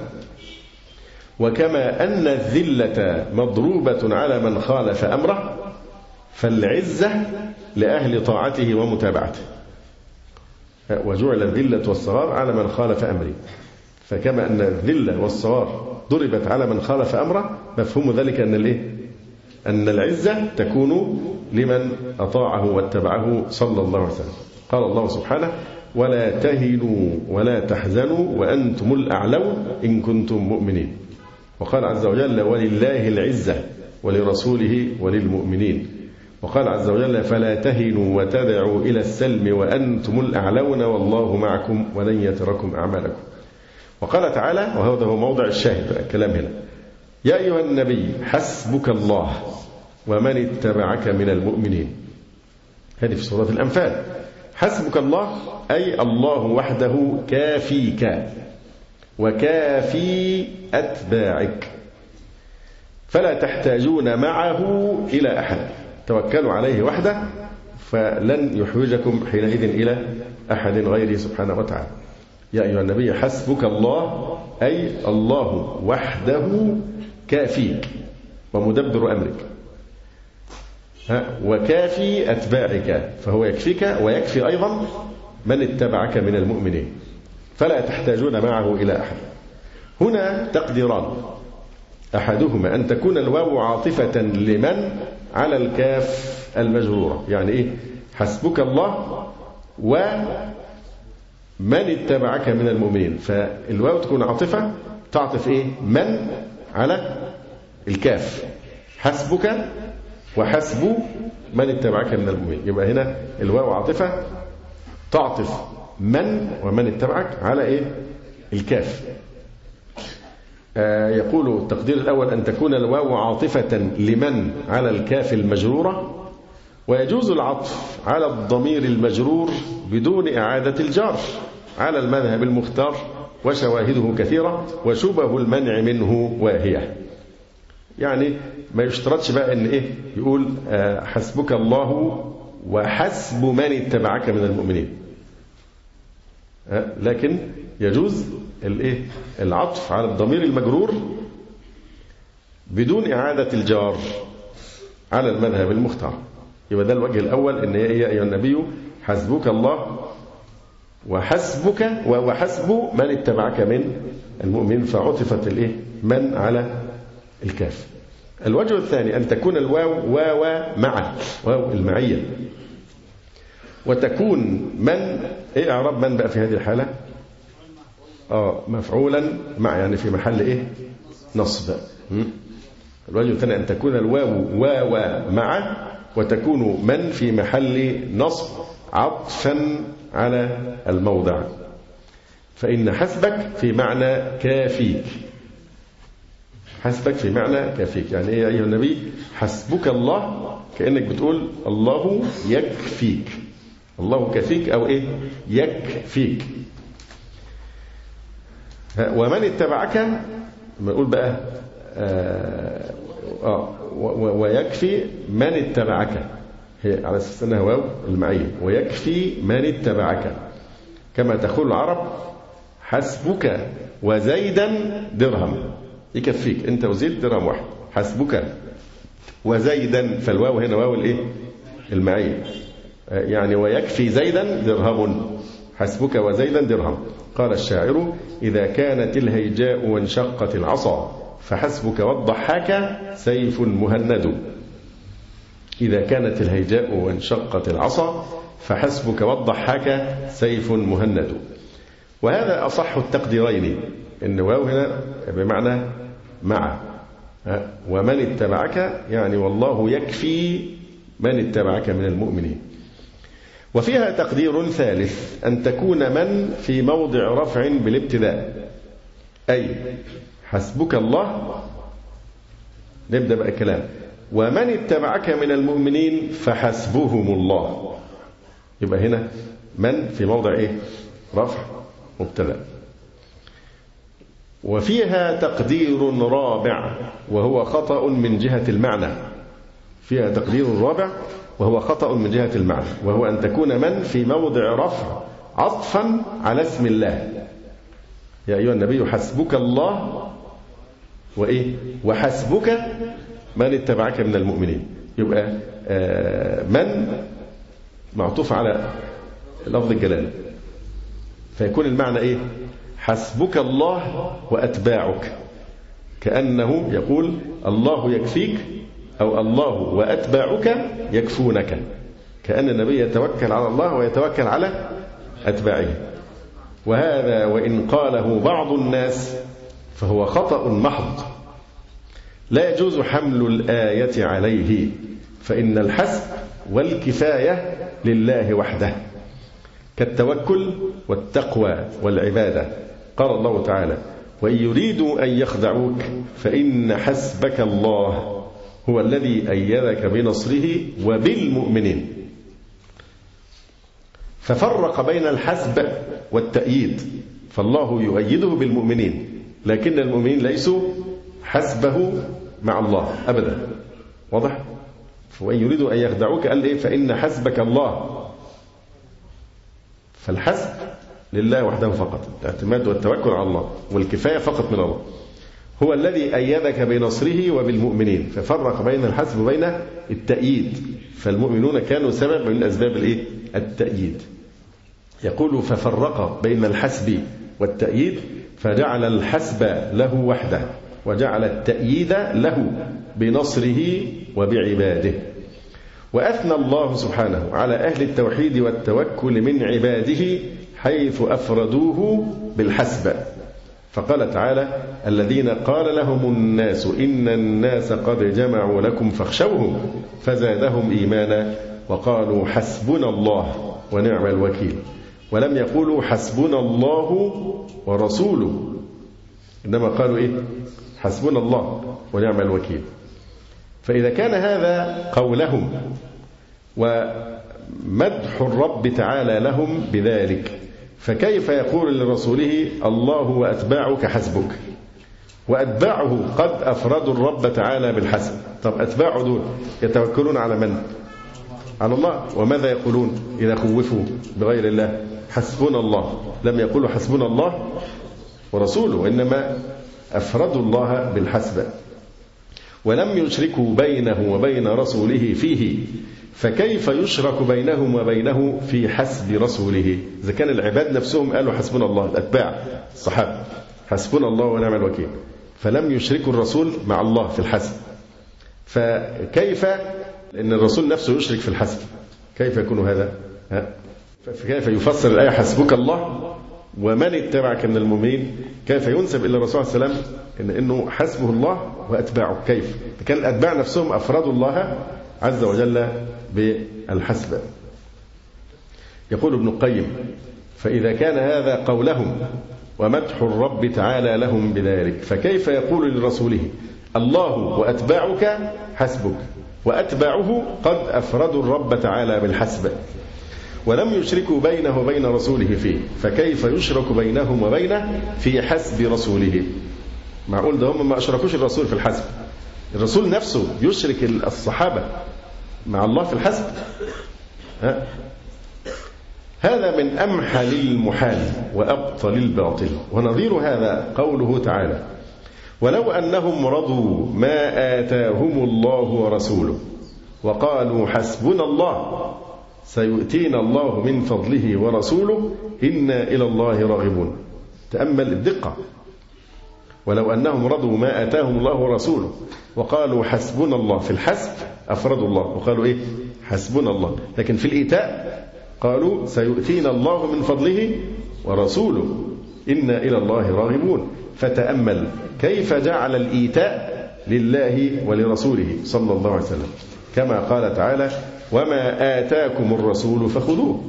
Speaker 3: وكما أن الذلة مضروبة على من خالف أمره فالعزة لأهل طاعته ومتابعته. وجعل الذلة والصغار على من خالف أمري. فكما أن الذلة والصغار ضربت على من خالف أمره مفهوم ذلك أن العزة تكون لمن أطاعه واتبعه صلى الله عليه وسلم. قال الله سبحانه ولا تهنوا ولا تحزنوا وأنتم الأعلون إن كنتم مؤمنين. وقال عز وجل ولله العزة ولرسوله وللمؤمنين. وقال عز وجل فلا تهنوا وتدعوا إلى السلم وأنتم الأعلون والله معكم ولن يتركم أعمالكم. وقال تعالى وهذا هو موضع الشاهد الكلام هنا يا أيها النبي حسبك الله ومن اتبعك من المؤمنين. هذه في سورة الأنفال. حسبك الله أي الله وحده كافيك وكافي أتباعك، فلا تحتاجون معه إلى أحد، توكلوا عليه وحده فلن يحوجكم حينئذ إلى أحد غيره سبحانه وتعالى. يا أيها النبي حسبك الله أي الله وحده كافيك ومدبر أمرك، وكافي أتباعك، فهو يكفيك ويكفي أيضا من اتبعك من المؤمنين، فلا تحتاجون معه إلى أحد. هنا تقديران، أحدهما أن تكون الواو عاطفة لمن على الكاف المجرورة، يعني إيه؟ حسبك الله ومن اتبعك من المؤمنين، فالواو تكون عاطفة تعطف إيه؟ من على الكاف، حسبك وحسب من اتبعك من المؤمنين. يبقى هنا الواو عاطفة تعطف من ومن اتبعك على إيه؟ الكاف. يقول التقدير الأول أن تكون الواو عاطفة لمن على الكاف المجرورة، ويجوز العطف على الضمير المجرور بدون إعادة الجار على المذهب المختار، وشواهده كثيرة وشبه المنع منه واهية. يعني ما يشترطش بقى ان ايه يقول حسبك الله وحسب من اتبعك من المؤمنين، لكن يجوز الايه العطف على الضمير المجرور بدون إعادة الجار على المذهب المختار. يبقى ده الوجه الأول، ان يا أيها النبي حسبك الله وحسبك وحسب من اتبعك من المؤمنين، فعطفت الايه من على الكاف. الوجه الثاني أن تكون الواو واو مع، واو المعية، وتكون من إيه أعراب من بقى في هذه الحالة؟ مفعولا مع، يعني في محل إيه؟ نصب. الوجه الثاني أن تكون الواو واو مع وتكون من في محل نصب عطفا على الموضع، فإن حسبك في معنى كافيك، حسبك في معنى كافيك. يعني إيه يا أيها النبي حسبك الله، كأنك بتقول الله يكفيك، الله كفيك أو إيه يكفيك. ومن اتبعك نقول بقى ويكفي من اتبعك، هي على أساس أنها واو المعية، ويكفي من اتبعك، كما تقول العرب حسبك وزيدا درهم، يكفيك أنت وزيد درهم واحد، حسبك وزيدا، فالواو هنا واو الإيه المعية، يعني ويكفي زيدا درهم، حسبك وزيدا درهم. قال الشاعر إذا كانت الهيجاء وانشقت العصا فحسبك والضحاك سيف مهند. إذا كانت الهيجاء وانشقت العصا فحسبك والضحاك سيف مهند. وهذا أصح التقديرين، إن واو هنا بمعنى مع، ومن اتبعك يعني والله يكفي من اتبعك من المؤمنين. وفيها تقدير ثالث أن تكون من في موضع رفع بالابتداء، أي حسبك الله، نبدأ بقى الكلام، ومن اتبعك من المؤمنين فحسبهم الله. يبقى هنا من في موضع إيه رفع مبتدأ. وفيها تقدير رابع وهو خطأ من جهة المعنى، فيها تقدير رابع وهو خطأ من جهة المعنى، وهو أن تكون من في موضع رفع عطفا على اسم الله. يا أيها النبي حسبك الله وإيه وحسبك من اتبعك من المؤمنين. يبقى من معطوف على لفظ الجلالة، فيكون المعنى إيه حسبك الله وأتباعك، كأنه يقول الله يكفيك أو الله وأتباعك يكفونك، كأن النبي يتوكل على الله ويتوكل على أتباعه. وهذا وإن قاله بعض الناس فهو خطأ محض، لا يجوز حمل الآية عليه، فإن الحسب والكفاية لله وحده، كالتوكل والتقوى والعبادة. قال الله تعالى وإن يريدوا أن يخدعوك فإن حسبك الله هو الذي أيدك بنصره وبالمؤمنين. ففرق بين الحسب والتأييد، فالله يؤيده بالمؤمنين، لكن المؤمنين ليسوا حسبه مع الله أبدا. واضح؟ وإن يريدوا أن يخدعوك قال إيه؟ فإن حسبك الله. فالحسب لله وحده فقط، الاعتماد والتوكل على الله والكفاية فقط من الله. هو الذي أيدك بنصره وبالمؤمنين. ففرق بين الحسب وبين التأييد، فالمؤمنون كانوا سبب من أسباب التأييد. يقول ففرق بين الحسب والتأييد فجعل الحسب له وحده وجعل التأييد له بنصره وبعباده. وأثنى الله سبحانه على أهل التوحيد والتوكل من عباده حيث أفردوه بالحسب، فقال تعالى الذين قال لهم الناس إن الناس قد جمعوا لكم فاخشوهم فزادهم إيمانا وقالوا حسبنا الله ونعم الوكيل. ولم يقولوا حسبنا الله ورسوله، إنما قالوا إيه؟ حسبنا الله ونعم الوكيل. فإذا كان هذا قولهم ومدح الرب تعالى لهم بذلك، فكيف يقول لرسوله الله وأتباعك حسبك؟ وأتباعه قد أفردوا الرب تعالى بالحسب. طب أتباعه دول يتوكلون على من؟ على الله. وماذا يقولون إذا خوفوا بغير الله؟ حسبنا الله. لم يقولوا حسبنا الله ورسوله، وإنما أفردوا الله بالحسب ولم يشركوا بينه وبين رسوله فيه. فكيف يشرك بينهم وبينه في حسب رسوله إذا كان العباد نفسهم قالوا حسبنا الله، الأتباع الصحابة حسبنا الله ونعم الوكيل، فلم يشركوا الرسول مع الله في الحسب. فكيف إن الرسول نفسه يشرك في الحسب؟ كيف يكون هذا؟ فكيف يفسر الآية حسبك الله ومن اتبعك من المؤمنين؟ كيف ينسب إلى الرسول صلى الله عليه وسلم إنه حسبه الله وأتباعه؟ كيف كان الأتباع نفسهم أفردوا الله عز وجل بالحسب؟ يقول ابن القيم فإذا كان هذا قولهم ومدح الرب تعالى لهم بذلك، فكيف يقول لرسوله الله وأتباعك حسبك وأتباعه قد أفردوا الرب تعالى بالحسب ولم يشركوا بينه وبين رسوله فيه؟ فكيف يشرك بينهم وبينه في حسب رسوله؟ معقول ده هم ما أشركوش الرسول في الحسب؟ الرسول نفسه يشرك الصحابة مع الله في الحسب؟ هذا من أمحل المحال وأبطل الباطل. ونظير هذا قوله تعالى ولو أنهم رضوا ما آتاهم الله ورسوله وقالوا حسبنا الله سيؤتينا الله من فضله ورسوله إنا إلى الله راغبون. تأمل الدقة. ولو أنهم رضوا ما آتاهم الله ورسوله وقالوا حسبنا الله، في الحسب أفردوا الله وقالوا إيه؟ حسبنا الله. لكن في الإيتاء قالوا سيؤتينا الله من فضله ورسوله إنا إلى الله راغبون. فتأمل كيف جعل الإيتاء لله ولرسوله صلى الله عليه وسلم، كما قال تعالى وما آتاكم الرسول فخذوه.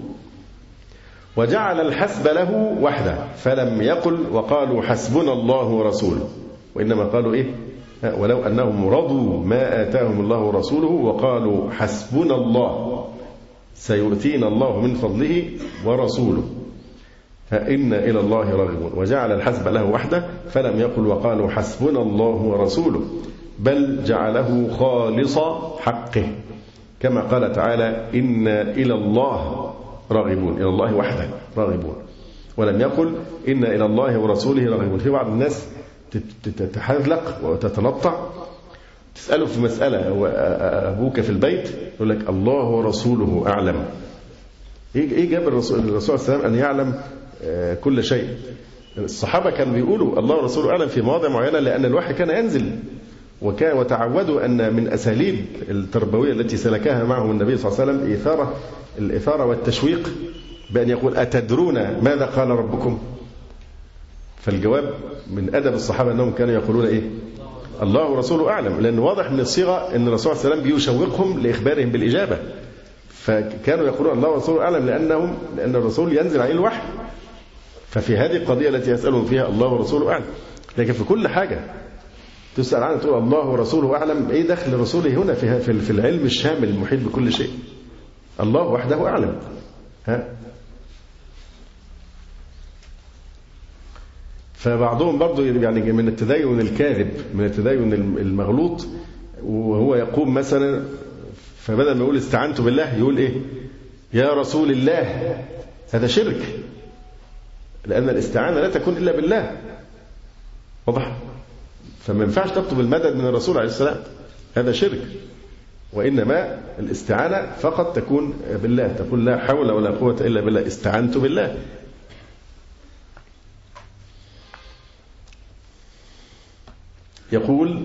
Speaker 3: وجعل الحسب له وحده، فلم يقل وقالوا حسبنا الله ورسوله، وإنما قالوا إيه؟ ولو أنهم رضوا ما آتاهم الله ورسوله وقالوا حسبنا الله سيؤتينا الله من فضله ورسوله إنا إلى الله راغبون. وجعل الحسب له وحده، فلم يقل وقالوا حسبنا الله ورسوله، بل جعله خالص حقه، كما قال تعالى إنا إلى الله راغبون، إلى الله وحده راغبون، ولم يقل إنا إلى الله ورسوله راغبون. في بعض الناس تتحذلق وتتنطع، تسأله في مسألة أبوك في البيت يقول لك الله ورسوله أعلم. إيه جاب الرسول صلى الله عليه وسلم أن يعلم كل شيء؟ الصحابة كانوا بيقولوا الله ورسوله أعلم في مواضع معينة لأن الوحي كان ينزل، وتعودوا أن من أساليب التربوية التي سلكها معهم النبي صلى الله عليه وسلم الإثارة والتشويق بأن يقول أتدرون ماذا قال ربكم؟ فالجواب من أدب الصحابة أنهم كانوا يقولون إيه؟ الله ورسوله أعلم، لأن واضح من الصيغة أن الرسول صلى الله عليه وسلم بيشوقهم لإخبارهم بالإجابة، فكانوا يقولون الله ورسوله أعلم لأن الرسول ينزل عليه الوحي. ففي هذه القضية التي يسألهم فيها الله ورسوله أعلم، لكن في كل حاجة تسأل عنها تقول الله ورسوله أعلم، إيه دخل رسوله هنا في العلم الشامل المحيط بكل شيء؟ الله وحده أعلم. فبعضهم برضو يعني من التدين الكاذب، من التدين المغلوط، وهو يقوم مثلا فبدل ما يقول استعنت بالله يقول إيه؟ يا رسول الله. هذا شرك، لأن الاستعانة لا تكون إلا بالله. واضح؟ فما ينفعش تطلب المدد من الرسول عليه السلام، هذا شرك. وإنما الاستعانة فقط تكون بالله، تقول لا حول ولا قوة إلا بالله، استعنت بالله. يقول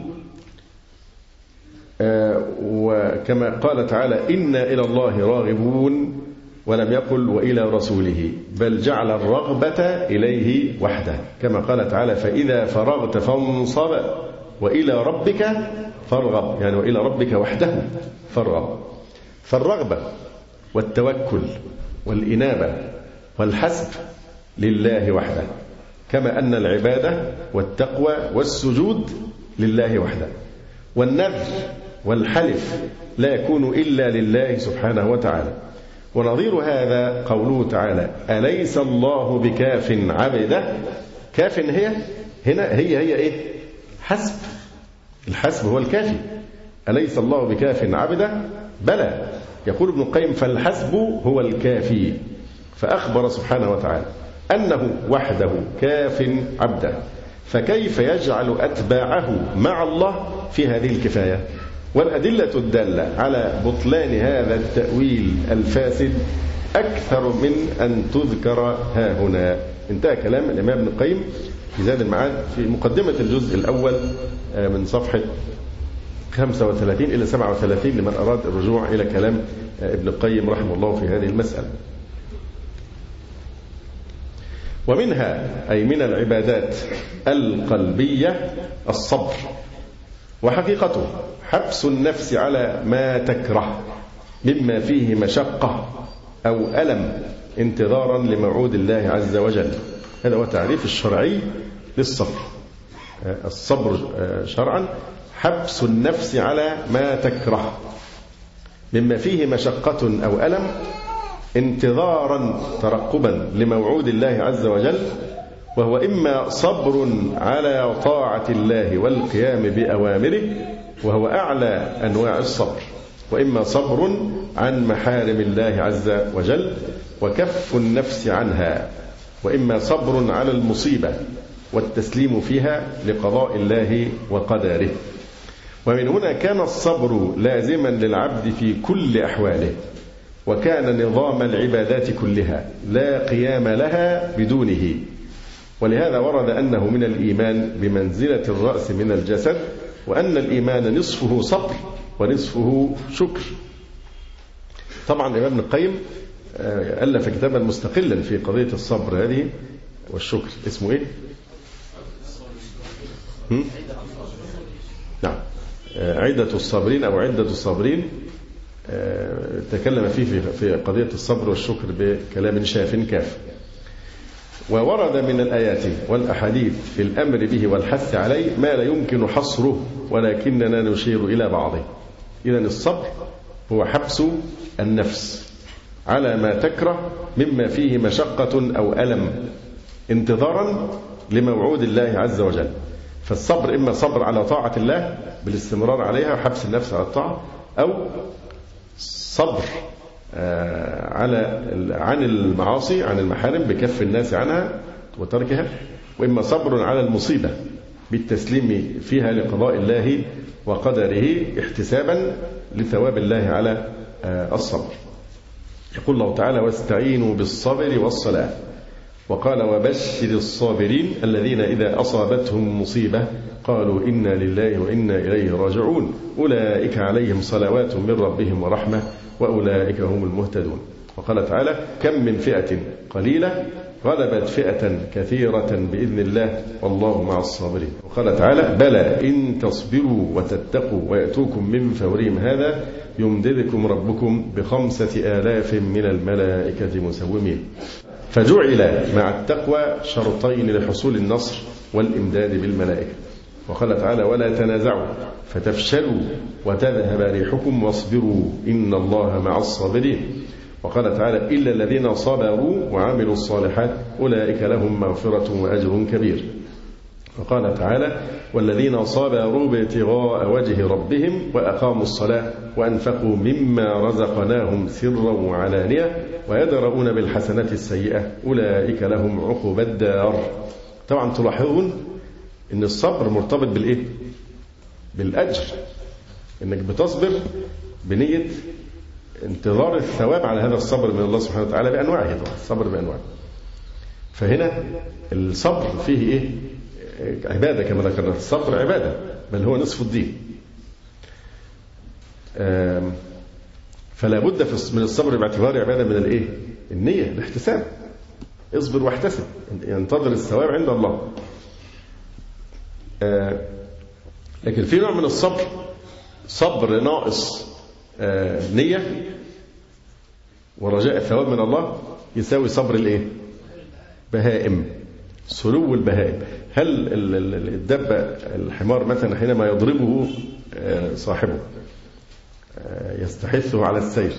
Speaker 3: وكما قال تعالى إنا إلى الله راغبون، ولم يقل وإلى رسوله، بل جعل الرغبة إليه وحده، كما قال تعالى فإذا فرغت فانصب وإلى ربك فارغب، يعني وإلى ربك وحده فارغب. فالرغبة والتوكل والإنابة والحسب لله وحده، كما أن العبادة والتقوى والسجود لله وحده، والنذر والحلف لا يكون إلا لله سبحانه وتعالى. ونظير هذا قوله تعالى أليس الله بكاف عبده. كاف هي إيه؟ حسب. الحسب هو الكافي. أليس الله بكاف عبده؟ بلى. يقول ابن القيم فالحسب هو الكافي، فأخبر سبحانه وتعالى أنه وحده كاف عبده، فكيف يجعل أتباعه مع الله في هذه الكفاية؟ والأدلة الدالة على بطلان هذا التأويل الفاسد أكثر من أن تذكر ها هنا. انتهى كلام الإمام ابن القيم في زاد المعاد في مقدمة الجزء الأول من صفحة 35 إلى 37 لمن أراد الرجوع إلى كلام ابن القيم رحمه الله في هذه المسألة. ومنها أي من العبادات القلبية الصبر، وحقيقته حبس النفس على ما تكره مما فيه مشقة أو ألم انتظارا لموعود الله عز وجل. هذا هو تعريف الشرعي للصبر. الصبر شرعا حبس النفس على ما تكره مما فيه مشقة أو ألم انتظارا ترقبا لموعود الله عز وجل، وهو إما صبر على طاعة الله والقيام بأوامره، وهو أعلى أنواع الصبر، وإما صبر عن محارم الله عز وجل وكف النفس عنها، وإما صبر على المصيبة والتسليم فيها لقضاء الله وقدره. ومن هنا كان الصبر لازما للعبد في كل أحواله، وكان نظام العبادات كلها لا قيام لها بدونه. ولهذا ورد أنه من الإيمان بمنزلة الرأس من الجسد، وأن الإيمان نصفه صبر ونصفه شكر. طبعا الإمام ابن القيم ألف كتابا مستقلا في قضية الصبر هذه والشكر، اسمه إيه؟ نعم، عدة الصابرين أو عدة الصابرين. تكلم فيه في قضية الصبر والشكر بكلام شاف كاف. وورد من الآيات والأحاديث في الأمر به والحث عليه ما لا يمكن حصره، ولكننا نشير إلى بعضه. إذن الصبر هو حبس النفس على ما تكره مما فيه مشقة أو ألم انتظارا لموعود الله عز وجل. فالصبر إما صبر على طاعة الله بالاستمرار عليها وحبس النفس على الطاعة، أو صبر عن المعاصي عن المحارم بكف الناس عنها وتركها، وإما صبر على المصيبة بالتسليم فيها لقضاء الله وقدره احتسابا لثواب الله على الصبر. يقول الله تعالى واستعينوا بالصبر والصلاة، وقال وبشر الصابرين الذين إذا أصابتهم مصيبة قالوا إنا لله وإنا إليه راجعون أولئك عليهم صلوات من ربهم ورحمة وأولئك هم المهتدون. وقال تعالى كم من فئة قليلة غلبت فئة كثيرة بإذن الله والله مع الصابرين. وقال تعالى بلى إن تصبروا وتتقوا ويأتوكم من فورهم هذا يمددكم ربكم ب5,000 من الملائكة مسومين. فجعل مع التقوى شرطين لحصول النصر والإمداد بالملائكة. وقال تعالى ولا تنازعوا فتفشلوا وتذهب ريحكم واصبروا إن الله مع الصابرين. وقال تعالى إلا الذين صبروا وعملوا الصالحات أولئك لهم مغفرة وأجر كبير. وقال تعالى والذين صبروا ابتغاء وجه ربهم وأقاموا الصلاة وأنفقوا مما رزقناهم سرا وعلانية ويدرؤون بالحسنات السيئة أولئك لهم عقبى الدار. طبعا تلاحظون أن الصبر مرتبط بالإيه؟ بالأجر، أنك بتصبر بنية انتظار الثواب على هذا الصبر من الله سبحانه وتعالى بأنواعه. الصبر بأنواعه. فهنا الصبر فيه إيه؟ عبادة كما ذكرنا. الصبر عبادة بل هو نصف الدين. فلا بد من الصبر باعتبار عبادة من الإيه؟ النية، الاحتساب. اصبر واحتسب، ينتظر الثواب عند الله. لكن في نوع من الصبر صبر ناقص نية ورجاء الثواب من الله يساوي صبر الإيه؟ بهائم، سلو البهائم. هل الدبة الحمار مثلا حينما يضربه صاحبه يستحثه على السير،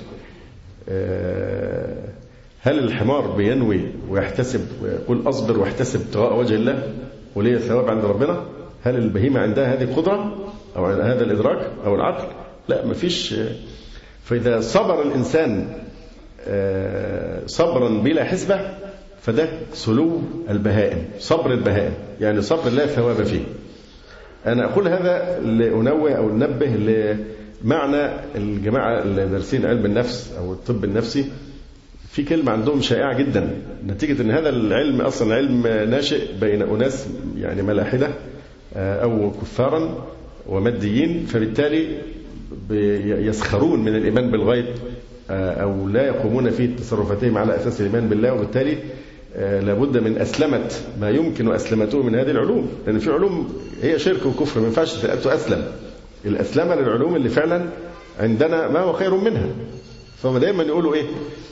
Speaker 3: هل الحمار بينوي ويحتسب ويقول أصبر واحتسب ابتغاء وجه الله وليه الثواب عند ربنا؟ هل البهيمة عندها هذه القدرة أو هذا الإدراك أو العقل؟ لا، مفيش. فإذا صبر الإنسان صبرا بلا حسبة فده سلو البهائم، صبر البهائم، يعني صبر لا ثواب فيه. أنا أقول هذا لأنوه أو ننبه لمعنى الجماعة اللي دارسين علم النفس أو الطب النفسي. في كلمة عندهم شائعة جدا نتيجة أن هذا العلم أصلا علم ناشئ بين أناس يعني ملاحدة أو كفارا وماديين، فبالتالي يسخرون من الإيمان بالغيب أو لا يقومون في تصرفاتهم على أساس الإيمان بالله، وبالتالي لابد من أسلمة ما يمكن أسلمته من هذه العلوم، لأن في علوم هي شرك وكفر ما ينفعش تؤسلم. الأسلمة للعلوم اللي فعلا عندنا ما هو خير منها. فهم دايما يقولوا إيه؟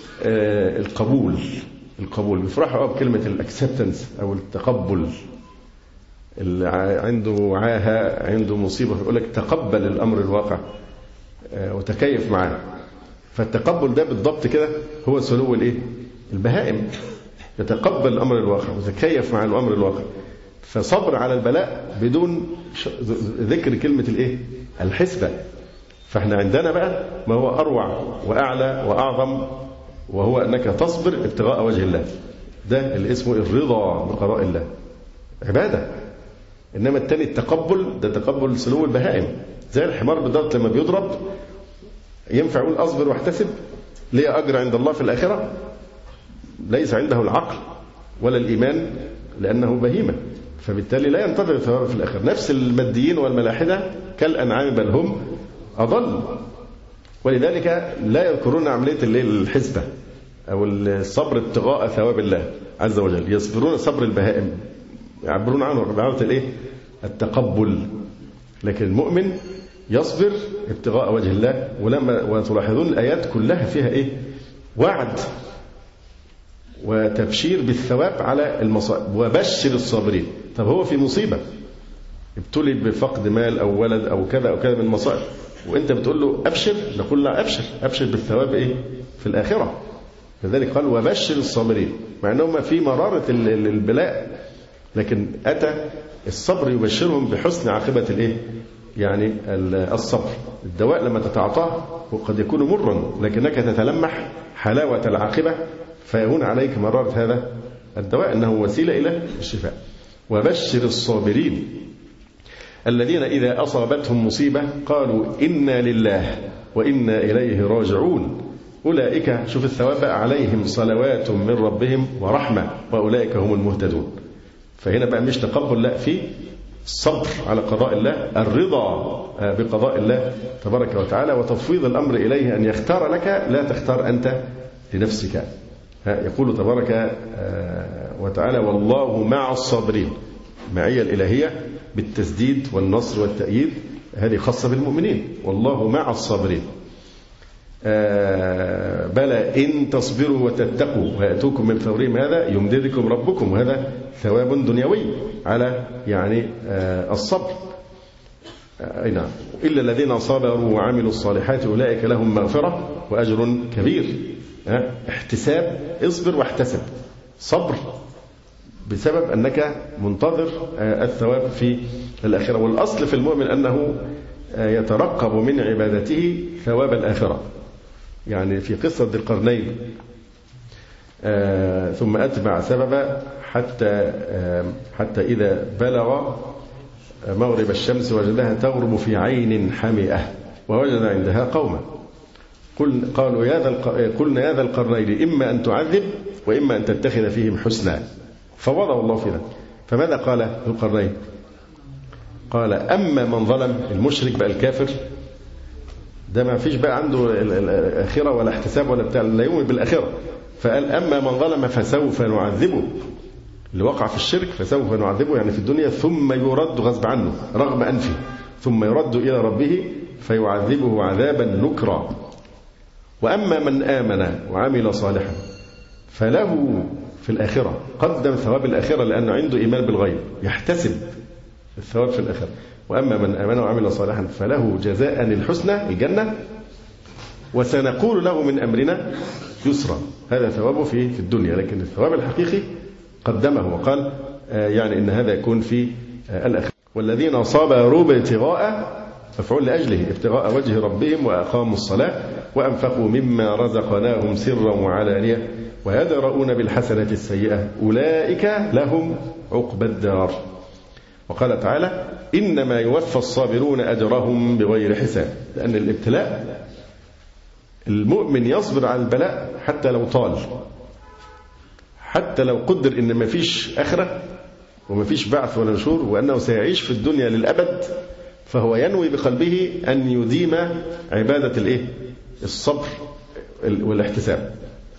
Speaker 3: القبول بيفرحوا بكلمة الأكسبتنس أو التقبل. اللي عنده عاهة عنده مصيبة يقول لك تقبل الأمر الواقع وتكيف معاه. فالتقبل ده بالضبط كده هو سلو الإيه؟ البهائم، يتقبل الأمر الواقع وتكيف مع الأمر الواقع. فصبر على البلاء بدون ذكر كلمة الإيه؟ الحسبة. فإحنا عندنا بقى ما هو أروع وأعلى وأعظم، وهو أنك تصبر ابتغاء وجه الله. ده اللي اسمه الرضا بقضاء الله، عبادة. إنما التاني التقبل ده تقبل سلو البهائم، زي الحمار بالضبط لما بيضرب ينفع يقول أصبر واحتسب ليه أجر عند الله في الآخرة؟ ليس عنده العقل ولا الإيمان لأنه بهيمة، فبالتالي لا ينتظر الثواب في الآخرة. نفس الماديين والملاحدة كالأنعام بل هم أضل، ولذلك لا يذكرون عملية الحسبة أو الصبر ابتغاء ثواب الله عز وجل. يصبرون صبر البهائم، يعبرون عنه بعبارة الإيه؟ التقبل. لكن المؤمن يصبر ابتغاء وجه الله. وتلاحظون الآيات كلها فيها إيه؟ وعد وتبشير بالثواب على المصائب. وبشر الصابرين. طب هو في مصيبة ابتلي بفقد مال أو ولد أو كذا أو كذا من المصائب، وأنت بتقول له أبشر، نقول له أبشر بالثواب إيه؟ في الآخرة. لذلك قال وبشر الصابرين، مع أنهم في مرارة البلاء، لكن أتى الصبر يبشرهم بحسن عاقبة الإيه؟ يعني الصبر. الدواء لما تتعاطاه وقد يكون مرا، لكنك تتلمح حلاوة العاقبة فيهون عليك مرارة هذا الدواء، أنه وسيلة إلى الشفاء. وبشر الصابرين الذين إذا أصابتهم مصيبة قالوا إنا لله وإنا إليه راجعون أولئك، شوف الثواب عليهم صلوات من ربهم ورحمة وأولئك هم المهتدون. فهنا بقى مش تقبل، لا، في الصبر على قضاء الله، الرضا بقضاء الله تبارك وتعالى، وتفويض الأمر إليه أن يختار لك لا تختار أنت لنفسك. يقول تبارك وتعالى والله مع الصابرين. معية الإلهية بالتسديد والنصر والتأييد، هذه خاصة بالمؤمنين. والله مع الصابرين. بلى إن تصبروا وتتقوا ويأتوكم من فورهم هذا يمددكم ربكم، وهذا ثواب دنيوي على يعني الصبر. نعم. إلا الذين صبروا وعملوا الصالحات أولئك لهم مغفرة وأجر كبير. احتساب، اصبر واحتسب، صبر بسبب أنك منتظر الثواب في الآخرة. والأصل في المؤمن أنه يترقب من عبادته ثواب الآخرة. يعني في قصة ذي القرنين ثم أتبع سببا حتى إذا بلغ مغرب الشمس وجدها تغرب في عين حمئة ووجد عندها قوما قلنا يا ذا القرنين إما أن تعذب وإما أن تتخذ فيهم حسنا فوضع الله في ذلك. فماذا قال ذو القرنين؟ قال أما من ظلم، المشرك بقى الكافر ده ما فيش بقى عنده الآخرة ولا احتساب ولا بتاع، لا يؤمن بالآخرة. فقال أما من ظلم فسوف نعذبه، اللي وقع في الشرك فسوف نعذبه يعني في الدنيا، ثم يرد غصب عنه رغم أنفه، ثم يرد إلى ربه فيعذبه عذابا نكرا. وأما من آمن وعمل صالحا فله في الآخرة، قدم ثواب الآخرة لأنه عنده إيمان بالغيب يحتسب الثواب في الآخرة. وأما من آمن وعمل صالحا فله جزاء الحسنى الجنة وسنقول له من أمرنا يسرا. هذا ثوابه في الدنيا، لكن الثواب الحقيقي قدمه وقال يعني إن هذا يكون في الآخرة. والذين صبروا ابتغاء، مفعول لأجله، ابتغاء وجه ربهم وأقاموا الصلاة وأنفقوا مما رزقناهم سرا وعلانية ويدرؤون بالحسنة السيئة أولئك لهم عقبى الدار. وقال تعالى إنما يوفى الصابرون أجرهم بغير حساب. لأن الابتلاء المؤمن يصبر على البلاء حتى لو طال، حتى لو قدر إن ما فيش آخرة وما فيش بعث ولا نشور وأنه سيعيش في الدنيا للأبد، فهو ينوي بقلبه أن يديم عبادة الصبر والاحتساب.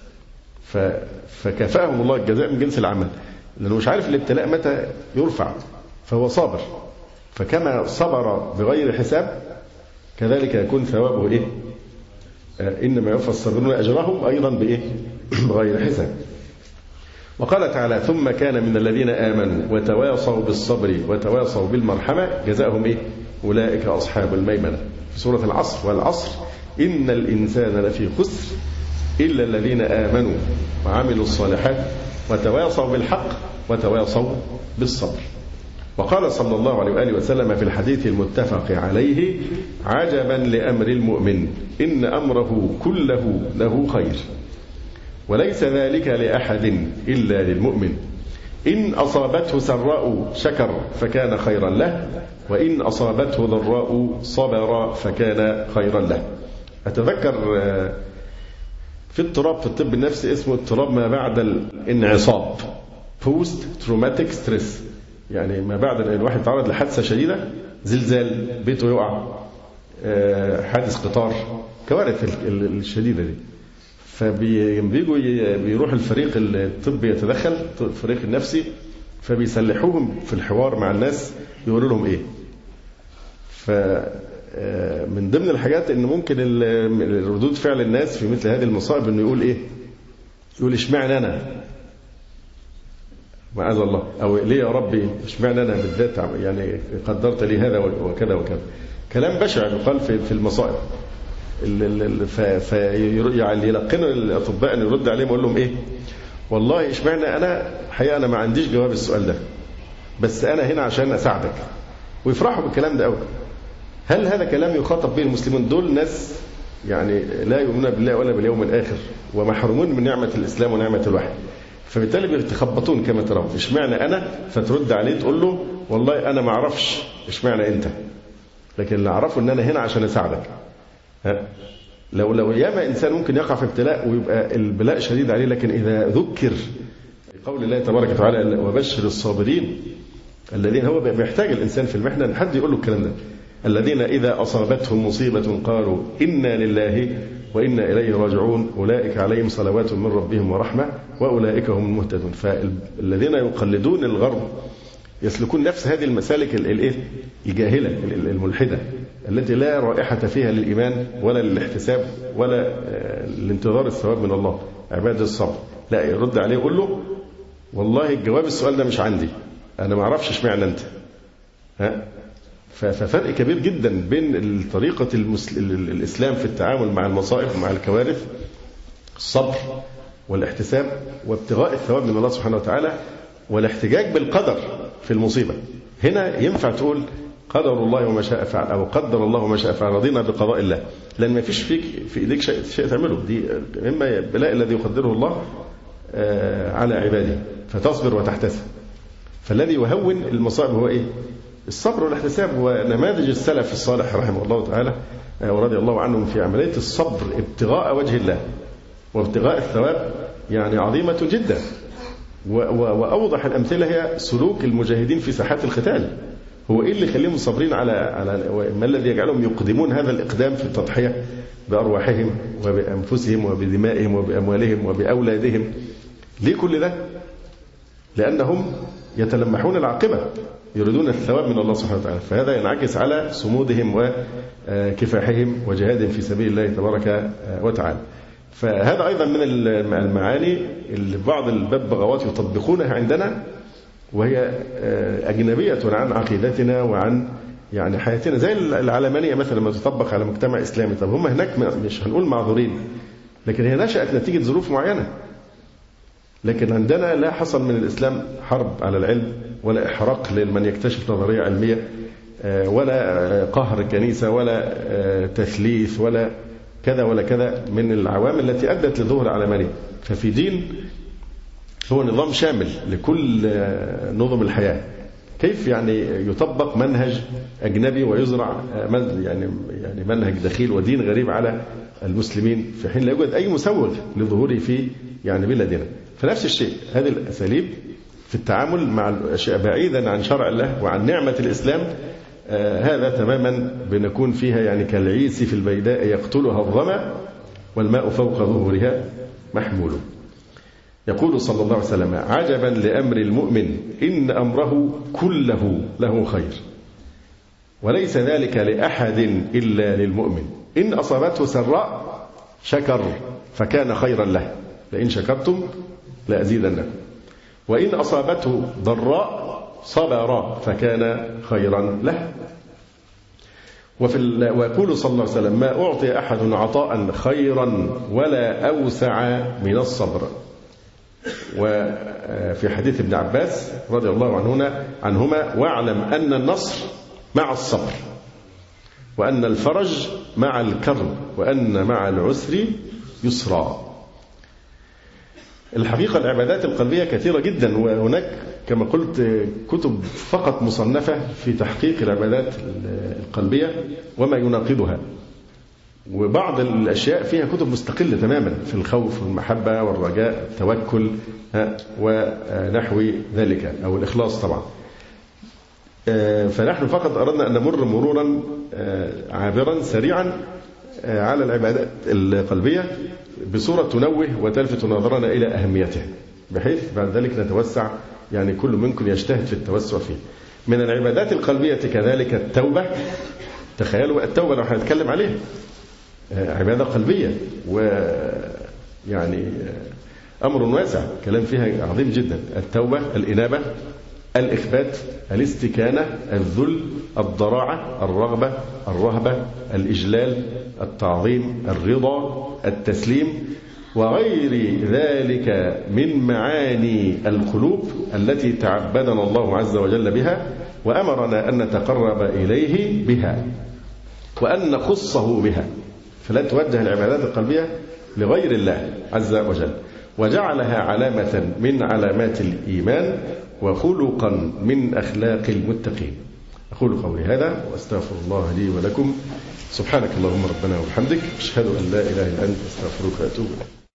Speaker 3: فكافأهم الله الجزاء من جنس العمل، لأنه مش عارف الابتلاء متى يرفع، فهو صابر. فكما صبر بغير حساب كذلك يكون ثوابه إنما يوفى الصابرون أجرهم أيضا بغير حساب. وقال تعالى ثم كان من الذين آمنوا وتواصوا بالصبر وتواصوا بالمرحمة جزاؤهم أولئك أصحاب الميمنة في سورة العصر. والعصر إن الإنسان لفي خسر إلا الذين آمنوا وعملوا الصالحات وتواصوا بالحق وتواصوا بالصبر. وقال صلى الله عليه وآله وسلم في الحديث المتفق عليه عجبا لأمر المؤمن إن أمره كله له خير وليس ذلك لأحد إلا للمؤمن إن أصابته سراء شكر فكان خيرا له وإن أصابته ضراء صبر فكان خيرا له. أتذكر في اضطراب في الطب النفسي اسمه اضطراب ما بعد الانعصاب، post traumatic stress، يعني ما بعد الواحد تعرض لحادثة شديدة، زلزال، بيته يقع، حادث قطار، كوارث الشديدة دي. فبيجوا بيروح الفريق الطبي يتدخل، الفريق النفسي، فبيسلحوهم في الحوار مع الناس يقولوا لهم ايه. فمن ضمن الحاجات ان ممكن ردود فعل الناس في مثل هذه المصائب انه يقول ايه، يقول اشمعنى انا معاذ الله، او ليه يا ربي اشمعنى انا بالذات، يعني قدرت لي هذا وكذا وكذا. كلام بشع يقال في المصائب. يعني يلقنوا الاطباء ان يرد عليهم ويقول لهم ايه، والله اشمعنى انا، حقيقه انا ما عنديش جواب السؤال ده، بس انا هنا عشان اساعدك، ويفرحوا بالكلام ده قوي. هل هذا كلام يخاطب به المسلمون؟ دول ناس يعني لا يؤمنون بالله ولا باليوم الاخر ومحرومون من نعمه الاسلام ونعمه الوحي، فبالتالي بيتخبطون كما ترون. اشمعنى انا، فترد عليه تقول له والله انا ما اعرفش اشمعنى انت، لكن اللي اعرفه ان انا هنا عشان اساعدك. لو ياما إنسان ممكن يقع في ابتلاء ويبقى البلاء شديد عليه، لكن إذا ذكر قول الله تبارك وتعالى وبشر الصابرين الذين، هو بيحتاج الإنسان في المحنة أن حد يقول له الكلام ده، الذين إذا أصابتهم مصيبة قالوا إنا لله وإنا إليه راجعون أولئك عليهم صلوات من ربهم ورحمة وأولئك هم المهتدون. فالذين يقلدون الغرب يسلكون نفس هذه المسالك الجاهلة الملحدة التي لا رائحة فيها للإيمان ولا للاحتساب ولا الانتظار الثواب من الله، عبادة الصبر. لا، يرد عليه يقول له والله الجواب السؤال ده مش عندي، أنا ما أعرفش اشمعنى أنت. ففرق كبير جدا بين طريقة الإسلام في التعامل مع المصائب ومع الكوارث، الصبر والاحتساب وابتغاء الثواب من الله سبحانه وتعالى، والاحتجاج بالقدر في المصيبة. هنا ينفع تقول قدر الله وما شاء فعل، أو قدر الله وما شاء فعل، رضينا بقضاء الله، لأن ما فيش في إيديك شيء تعمله، دي إما البلاء الذي يقدره الله على عباده فتصبر وتحتسب. فالذي يهون المصائب هو إيه؟ الصبر والاحتساب. ونماذج السلف الصالح رحمه الله تعالى ورضي الله عنهم في عملية الصبر ابتغاء وجه الله وابتغاء الثواب يعني عظيمة جدا. وأوضح الأمثلة هي سلوك المجاهدين في ساحات القتال. هو إيه اللي يخليهم صابرين على ما الذي يجعلهم يقدمون هذا الإقدام في التضحية بأرواحهم وبأنفسهم وبدمائهم وبأموالهم وبأولادهم؟ ليه كل ده؟ لأنهم يتلمحون العاقبة، يريدون الثواب من الله سبحانه وتعالى. فهذا ينعكس على صمودهم وكفاحهم وجهادهم في سبيل الله تبارك وتعالى. فهذا أيضا من المعاني اللي بعض الببغاوات يطبقونها عندنا، وهي أجنبية عن عقيدتنا وعن يعني حياتنا، زي العلمانية مثلا لما تطبق على مجتمع إسلامي. طب هم هناك مش هنقول معذورين، لكن هي نشأت نتيجة ظروف معينة. لكن عندنا لا حصل من الإسلام حرب على العلم، ولا إحراق لمن يكتشف نظرية علمية، ولا قهر الكنيسة، ولا تثليث، ولا كذا ولا كذا من العوامل التي أدت لظهور العلمانية. ففي دين هو نظام شامل لكل نظم الحياة، كيف يعني يطبق منهج أجنبي ويزرع يعني منهج دخيل ودين غريب على المسلمين في حين لا يوجد أي مسوغ لظهوره في يعني بلادنا؟ فنفس الشيء هذه الأساليب في التعامل مع الأشياء بعيدا عن شرع الله وعن نعمة الإسلام، هذا تماما بنكون فيها يعني كالعيس في البيداء يقتلها الظمأ والماء فوق ظهورها محمول. يقول صلى الله عليه وسلم: عجبا لأمر المؤمن إن أمره كله له خير، وليس ذلك لأحد إلا للمؤمن، إن أصابته سراء شكر فكان خيرا له، لئن شكرتم لأزيدنكم، وإن أصابته ضراء صبر فكان خيرا له. ويقول صلى الله عليه وسلم: ما أعطي أحد عطاء خيرا ولا أوسع من الصبر. وفي حديث ابن عباس رضي الله عنهما: واعلم أن النصر مع الصبر، وأن الفرج مع الكرب، وأن مع العسر يسرا. الحقيقة العبادات القلبية كثيرة جدا، وهناك كما قلت كتب فقط مصنفة في تحقيق العبادات القلبية وما يناقضها، وبعض الأشياء فيها كتب مستقلة تماما في الخوف والمحبة والرجاء التوكل ونحو ذلك، أو الإخلاص طبعا. فنحن فقط أردنا أن نمر مرورا عابرا سريعا على العبادات القلبية بصورة تنوه وتلفت نظرنا إلى أهميتها، بحيث بعد ذلك نتوسع، يعني كل منكم يجتهد في التوسع فيه. من العبادات القلبية كذلك التوبة. تخيلوا التوبة لو هنتكلم عليها، عبادة قلبية، ويعني أمر واسع كلام فيها عظيم جدا. التوبة، الإنابة، الإخبات، الاستكانة، الذل، الضراعة، الرغبة، الرهبة، الإجلال، التعظيم، الرضا، التسليم، وغير ذلك من معاني القلوب التي تعبدنا الله عز وجل بها، وأمرنا أن نتقرب إليه بها وأن نخصه بها، فلا توجه العبادات القلبية لغير الله عز وجل، وجعلها علامة من علامات الإيمان وخلقا من أخلاق المتقين. أقول قولي هذا وأستغفر الله لي ولكم. سبحانك اللهم ربنا وبحمدك، أشهد أن لا إله إلا أنت، أستغفرك وأتوب إليك.